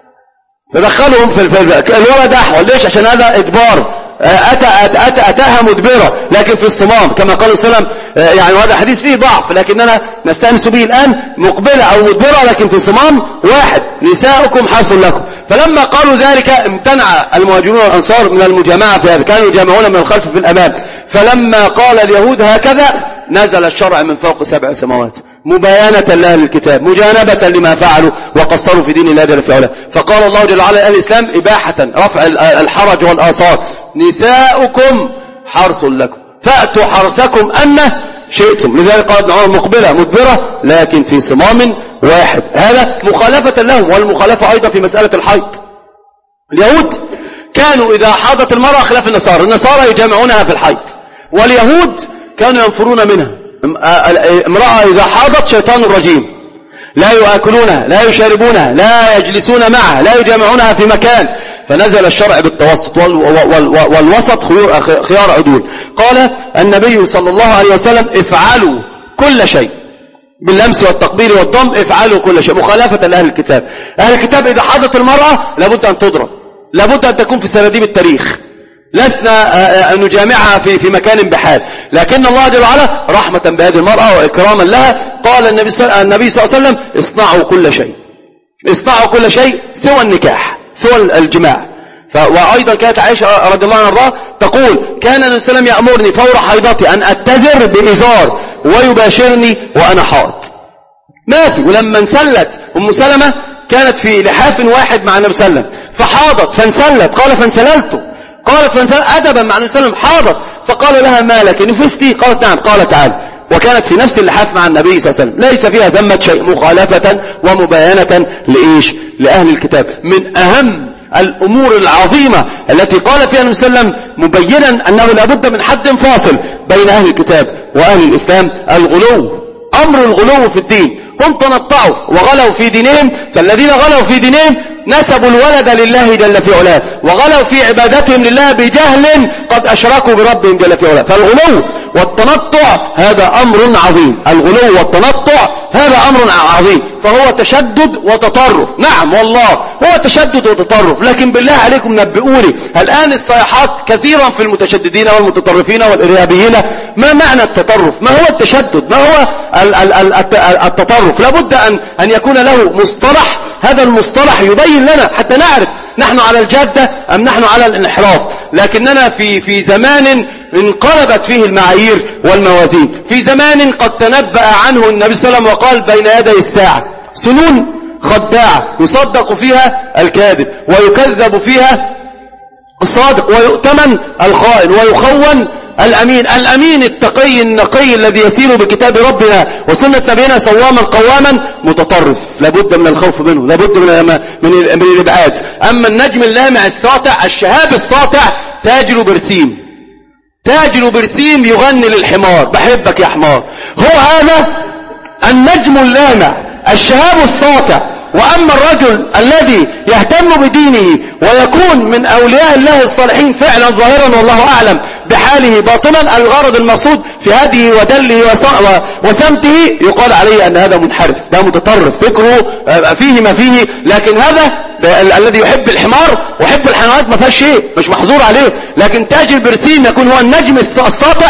تدخلهم في الولد أحول. ليش؟ عشان هذا إدبار، أتى أتى أتى أتاها مدبرة، لكن في الصمام كما قال صلى الله عليه وسلم. يعني وهذا حديث فيه ضعف لكننا نستأنس به الآن، مقبلة أو مدبرة لكن في صمام واحد. نساؤكم حرث لكم. فلما قالوا ذلك امتنع المهاجرون والأنصار من المجامعة في هذا، كانوا يجامعون من الخلف في الأمام. فلما قال اليهود هكذا نزل الشرع من فوق سبع سماوات مباينة لأهل الكتاب، مجانبة لما فعلوا وقصروا في دين الله جل في علاه. فقال الله جل وعلا لأهل الإسلام إباحة رفع الحرج والآثار، نساؤكم حرث لكم فأتوا حرثكم أن شئتم. لذلك قال ابن عمر مقبلة مدبرة لكن في صمام واحد. هذا مخالفة لهم. والمخالفة أيضا في مسألة الحيض. اليهود كانوا إذا حاضت المرأة خلاف النصارى، النصارى يجامعونها في الحيض، واليهود كانوا ينفرون منها. امرأة إذا حاضت شيطان رجيم، لا يؤكلونها لا يشاربونها لا يجلسون معها لا يجامعونها في مكان. فنزل الشرع بالتوسط، والوسط خيار عدول. قال النبي صلى الله عليه وسلم افعلوا كل شيء باللمس والتقبيل والضم، افعلوا كل شيء، مخالفة لأهل الكتاب. أهل الكتاب إذا حاضت المرأة لابد أن تضرب، لابد أن تكون في سراديب التاريخ، لسنا أن نجامعها في في مكان بحال. لكن الله جل وعلا رحمة بهذه المرأة وإكراما لها قال النبي صلى الله عليه وسلم اصنعوا كل شيء، اصنعوا كل شيء سوى النكاح، سوى الجماع. وأيضا كانت عائشة رضي الله عنها تقول كان النبي صلى الله عليه وسلم يأمرني فور حيضتي أن أتزر بإزار ويباشرني وأنا حائض. ما في. ولما انسلت أم سلمة كانت في لحاف واحد مع النبي صلى الله عليه وسلم فحاضت فانسلت، قال فانسللت، قالت فانسلت أدبا مع النبي صلى الله عليه وسلم، حاضت. فقال لها ما لك نفستي؟ قالت نعم. قال تعال. وكانت في نفس اللحاف مع النبي صلى الله عليه وسلم، ليس فيها ذمة شيء، مخالفة ومباينة لإيش؟ لأهل الكتاب. من أهم الأمور العظيمة التي قال فيها النبي صلى الله عليه وسلم مبينا أنه لابد من حد فاصل بين أهل الكتاب وأهل الإسلام الغلو. أمر الغلو في الدين، هم تنطعوا وغلوا في دينهم، فالذين غلوا في دينهم نسبوا الولد لله جل في علاه، وغلوا في عبادتهم لله بجهل قد أشركوا بربهم جل في علاه. فالغلو والتنطع هذا أمر عظيم، الغلو والتنطع هذا أمر عظيم، فهو تشدد وتطرف. نعم والله هو تشدد وتطرف، لكن بالله عليكم نبئوني الآن الصيحات كثيرا في المتشددين والمتطرفين والإرهابيين. ما معنى التطرف؟ ما هو التشدد؟ ما هو التطرف؟ لابد أن أن يكون له مصطلح، هذا المصطلح يبين لنا حتى نعرف نحن على الجادة أم نحن على الانحراف. لكننا في في زمان انقلبت فيه المعايير والموازين، في زمان قد تنبأ عنه النبي صلى الله عليه وسلم وقال بين يدي الساعة سنون خداعة يصدق فيها الكاذب ويكذب فيها الصادق ويؤتمن الخائن ويخون الأمين. الأمين التقي النقي الذي يسير بكتاب ربنا وسنة نبينا صواما قواما متطرف، لابد من الخوف منه، لابد من من من الإبعاد. أما النجم اللامع الساطع الشهاب الساطع تاجر برسيم، تاجر برسيم يغني للحمار بحبك يا حمار، هو هذا النجم اللامع الشهاب الساطع. وأما الرجل الذي يهتم بدينه ويكون من أولياء الله الصالحين فعلا ظاهرا والله أعلم بحاله باطنا، الغرض المقصود في هديه ودله وسمته، يقال عليه أن هذا منحرف، ده متطرف، فكره فيه ما فيه. لكن هذا الذي يحب الحمار ويحب الحيوانات ما فيهاش شيء، مش محظور عليه. لكن تاجر برسيم يكون هو النجم الساطع،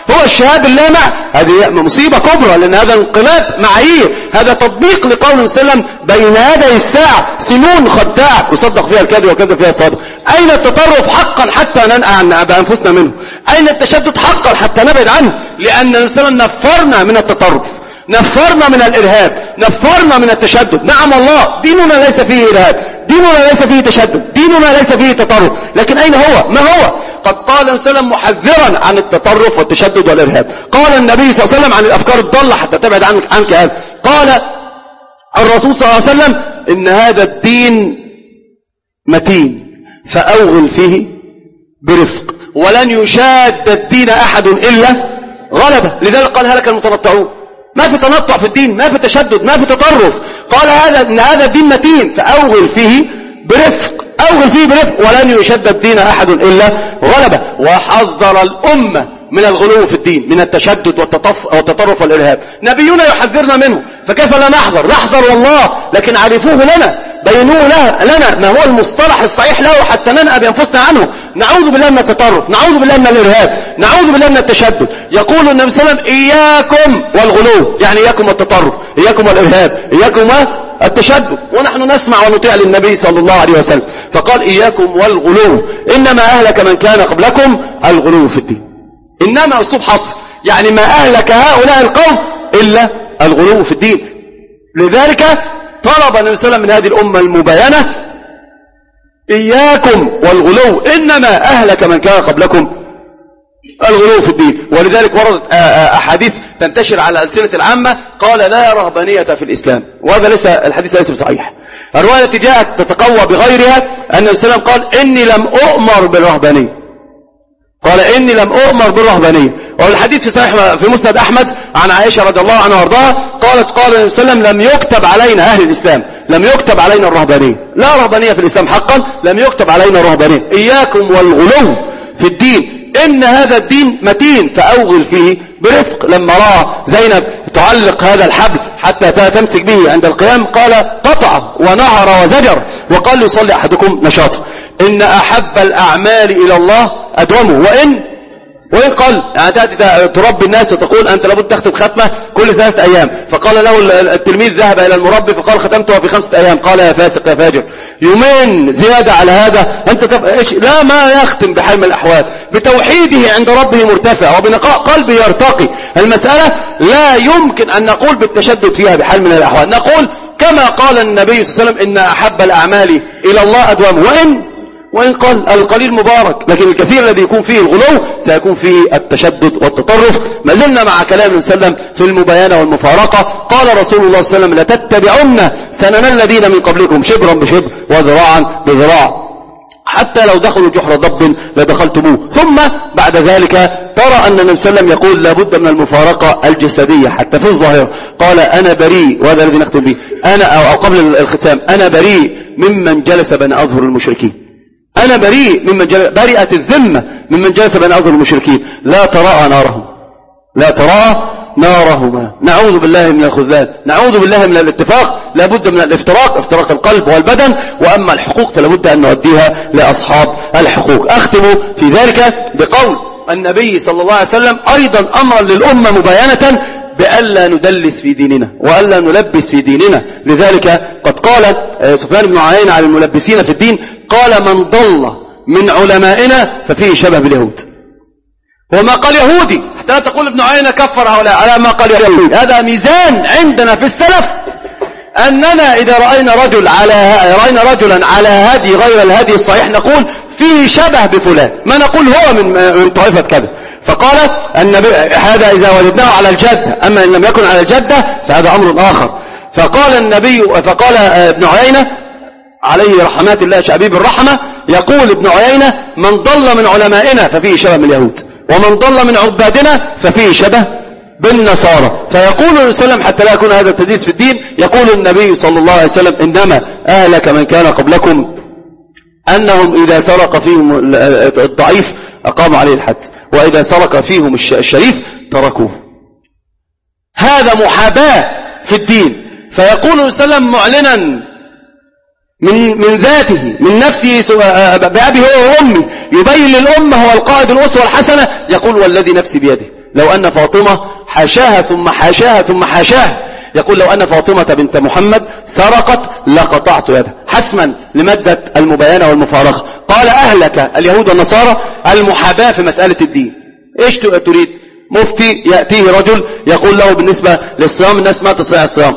هو الشهاب اللامع. هذه مصيبة كبرى، لأن هذا انقلاب معايير، هذا تطبيق لقول صلى الله عليه وسلم بين يدي الساعة سنون خداعة يصدق فيها الكاذب وكذب فيها الصادق. أين التطرف حقا حتى ننأى بأنفسنا منه؟ أين التشدد حقا حتى نبعد عنه؟ لأن النبي صلى الله عليه وسلم نفرنا من التطرف، نفرنا من الإرهاب، نفرنا من التشدد. نعم الله ديننا ليس فيه إرهاب، ديننا ليس فيه تشدد، ديننا ليس فيه تطرف، لكن أين هو؟ ما هو؟ قد قال النبي صلى الله عليه وسلم محذرا عن التطرف والتشدد والإرهاب. قال النبي صلى الله عليه وسلم عن الأفكار الضالة حتى تبعد عنك, عنك هذا. قال الرسول صلى الله عليه وسلم إن هذا الدين متين فأوغل فيه برفق، ولن يشاد الدين أحد إلا غلبه. لذلك قال هلك المتنطعون. ما في تنطع في الدين، ما في تشدد، ما في تطرف. قال هذا ان هذا الدين متين فأوغل فيه برفق، أوغل فيه برفق، ولن يشد الدين أحد إلا غلبه. وحذر الأمة من الغلو في الدين، من التشدد والتطرف والإرهاب. نبينا يحذرنا منه، فكيف لا نحذر؟ نحذر والله، لكن عرفوه لنا، بينوه لنا ما هو المصطلح الصحيح له حتى ننأى بأنفسنا عنه. نعوذ بالله من التطرف، نعوذ بالله من الإرهاب، نعوذ بالله من التشدد. يقول النبي صلى الله عليه وسلم إياكم والغلو، يعني إياكم التطرف، إياكم الإرهاب، إياكم التشدد. ونحن نسمع ونطيع للنبي صلى الله عليه وسلم، فقال إياكم والغلو، إنما أهلك من كان قبلكم الغلو في الدين. إنما أسلوب حصر، يعني ما أهلك هؤلاء القوم إلا الغلو في الدين. لذلك طلب النبي صلى الله عليه وسلم من هذه الأمة المبينة إياكم والغلو، إنما أهلك من كان قبلكم الغلو في الدين. ولذلك وردت أحاديث تنتشر على ألسنة العامة قال لا رهبانية في الإسلام، وهذا ليس الحديث ليس بصحيح. الرواية التي جاءت تتقوى بغيرها أن النبي صلى الله عليه وسلم قال إني لم أؤمر بالرهبانية، قال إني لم أؤمر بالرهبانية. والحديث في صحيح في مسند أحمد عن عائشة رضي الله عنها وارضاها قالت قال النبي صلى الله عليه وسلم لم يكتب علينا أهل الإسلام، لم يكتب علينا الرهبانية، لا رهبانية في الإسلام حقا، لم يكتب علينا الرهبانية. إياكم والغلو في الدين، إن هذا الدين متين فأوغل فيه برفق. لما رأى زينب تعلق هذا الحبل حتى تمسك به عند القيام قال قطع ونهر وزجر، وقال يصلي أحدكم نشاطه. إن أحب الأعمال إلى الله أدومه وإن وإن قال، يعني تأتي تربي الناس وتقول أنت لابد تختم ختمة كل ثلاثة أيام، فقال له التلميذ ذهب إلى المربي فقال ختمتها في خمسة أيام، قال يا فاسق يا فاجر، يومين زيادة على هذا أنت تف... إيش؟ لا، ما يختم بحال من الأحوال، بتوحيده عند ربه مرتفع وبنقاء قلبه يرتقي. المسألة لا يمكن أن نقول بالتشدد فيها بحال من الأحوال، نقول كما قال النبي صلى الله عليه وسلم إن أحب الأعمال إلى الله أدومه وإن وإن قال القليل مبارك، لكن الكثير الذي يكون فيه الغلو سيكون فيه التشدد والتطرف. ما زلنا مع كلام النبي صلى الله عليه وسلم في المباينة والمفارقة. قال رسول الله صلى الله عليه وسلم لتتبعن سنن الذين من قبلكم شبرا بشبر وذراعا بذراع حتى لو دخلوا جحر ضب لدخلتموه. ثم بعد ذلك ترى أن النبي صلى الله عليه وسلم يقول لابد من المفارقة الجسدية حتى في الظاهرة. قال أنا بريء، وهذا الذي نختم به، أنا أو قبل الختام، أنا بريء ممن جلس بين أظهر المشركين، أنا بريء ممن جلس، برئت الذمة ممن جلس بين أظهر المشركين، لا تراءى نارهم، لا تراءى نارهما. نعوذ بالله من الخذلان، نعوذ بالله من الاتفاق، لابد من الافتراق، افتراق القلب والبدن. وأما الحقوق فلابد أن نؤديها لأصحاب الحقوق. أختم في ذلك بقول النبي صلى الله عليه وسلم أيضا أمرا للأمة مباينة بألا ندلس في ديننا وألا نلبس في ديننا. لذلك قد قال سفيان بن عيينة على الملبسين في الدين، قال من ضل من علمائنا ففيه شبه باليهود. وما قال يهودي حتى لا تقول ابن عيينة كفر هؤلاء على ما قال يهودي. هذا ميزان عندنا في السلف، أننا إذا رأينا رجل على رأينا رجلا على هدي غير الهدي الصحيح نقول فيه شبه بفلان، ما نقول هو من من طائفة كذا. فقال النبي هذا إذا وجدناه على الجدة، أما إن لم يكن على الجدة فهذا أمر آخر. فقال النبي فقال ابن عيينة عليه رحمات الله شعبيب الرحمة، يقول ابن عيينة من ضل من علمائنا ففيه شبه من اليهود، ومن ضل من عبادنا ففيه شبه بالنصارى. فيقول النبي صلى الله عليه وسلم حتى لا يكون هذا التدليس في الدين، يقول النبي صلى الله عليه وسلم إنما أهلك من كان قبلكم أنهم إذا سرق فيهم الضعيف أقاموا عليه الحد، وإذا سرق فيهم الشريف تركوه. هذا محاباة في الدين. فيقول النبي صلى الله عليه وسلم معلنا من من ذاته من نفسه بأبي هو وأمي، يبين للأمة هو القائد الأسوة الحسنة، يقول والذي نفسي بيده لو أن فاطمة حاشاها ثم حاشاها ثم حاشاها، يقول لو أن فاطمة بنت محمد سرقت لقطعت يدها، حسما لمادة المباينة والمفارقة. قال أهلك اليهود والنصارى المحاباة في مسألة الدين. إيش تريد؟ مفتي يأتيه رجل يقول له بالنسبة للصيام الناس ما تستطيع الصيام،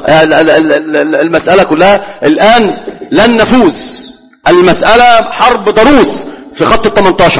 المسألة كلها الآن لن نفوز، المسألة حرب ضروس في خط الثمانية عشر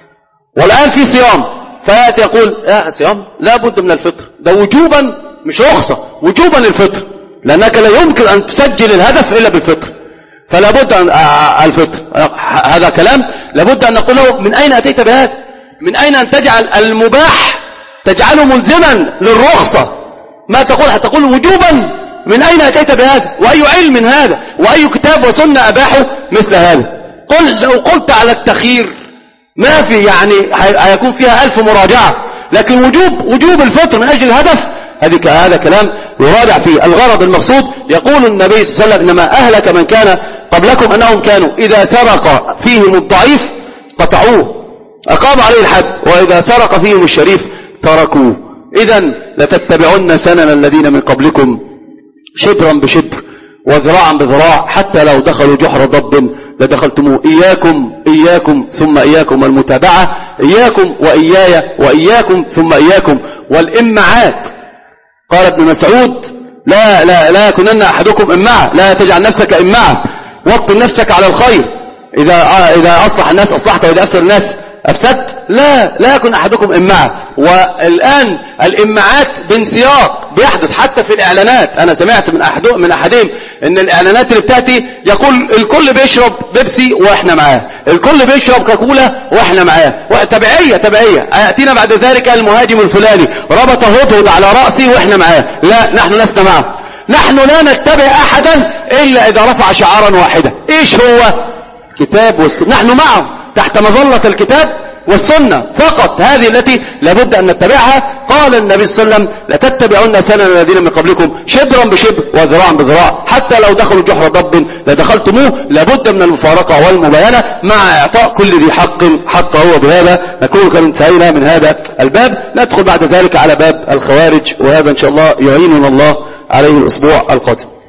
والآن في صيام، فيأتي يقول يا صيام لا بد من الفطر، ده وجوبا مش رخصة، وجوبا للفطر، لأنك لا يمكن أن تسجل الهدف إلا بالفطر، فلا بد أن الفطر. هذا كلام لابد أن نقول له من أين أتيت بهذا؟ من أين أن تجعل المباح تجعله ملزما للرخصة؟ ما تقول؟ هتقول وجوبا؟ من أين أتيت بهذا؟ وأي علم من هذا؟ وأي كتاب وسنة أباحوا مثل هذا؟ قل لو قلت على التخيير ما في، يعني هيكون فيها ألف مراجعة، لكن وجوب وجوب الفطر من أجل الهدف هذه هذا كلام يراجع فيه. الغرض المقصود، يقول النبي صلى الله عليه وسلم إنما أهلك من كان قبلكم أنهم كانوا إذا سرق فيهم الضعيف قطعوه أقام عليه الحد، وإذا سرق فيهم الشريف تركوه. إذن لتتبعن سنن الذين من قبلكم شبرا بشبر وذراعا بذراع حتى لو دخلوا جحر ضب لدخلتموه. إياكم إياكم ثم إياكم المتابعة، إياكم وإياي وإياكم ثم إياكم والإمعات. قال ابن مسعود لا لا لا يكونن أحدكم إمعة، لا تجعل نفسك إمعة، وطن نفسك على الخير، إذا إذا أصلح الناس أصلحت وإذا أفسد الناس أفسدت. لا لا يكون أحدكم إمعة. والآن الإمعات بانسياق بيحدث حتى في الإعلانات. أنا سمعت من أحد من أحدهم إن الإعلانات اللي بتأتي يقول الكل بيشرب بيبسي وإحنا معاه، الكل بيشرب كاكولا وإحنا معاه، تبعية تبعية. يأتينا بعد ذلك المهاجم الفلاني ربط هدهد على رأسي وإحنا معاه. لا، نحن لسنا معه، نحن لا نتبع أحدا إلا إذا رفع شعارا واحدا. إيش هو؟ كتاب والسنة. نحن معه تحت مظلة الكتاب والسنة فقط، هذه التي لابد أن نتبعها. قال النبي صلى الله عليه وسلم لتتبعون سنن الذين من قبلكم شبرا بشبر وذراعا بذراع حتى لو دخلوا جحر ضب لدخلتموه. لابد من المفارقة والمباينة مع إعطاء كل ذي حق حقه. وبهذا نكون قد انتهينا من هذا الباب. ندخل بعد ذلك على باب الخوارج، وهذا إن شاء الله يعيننا الله عليه الأسبوع القادم.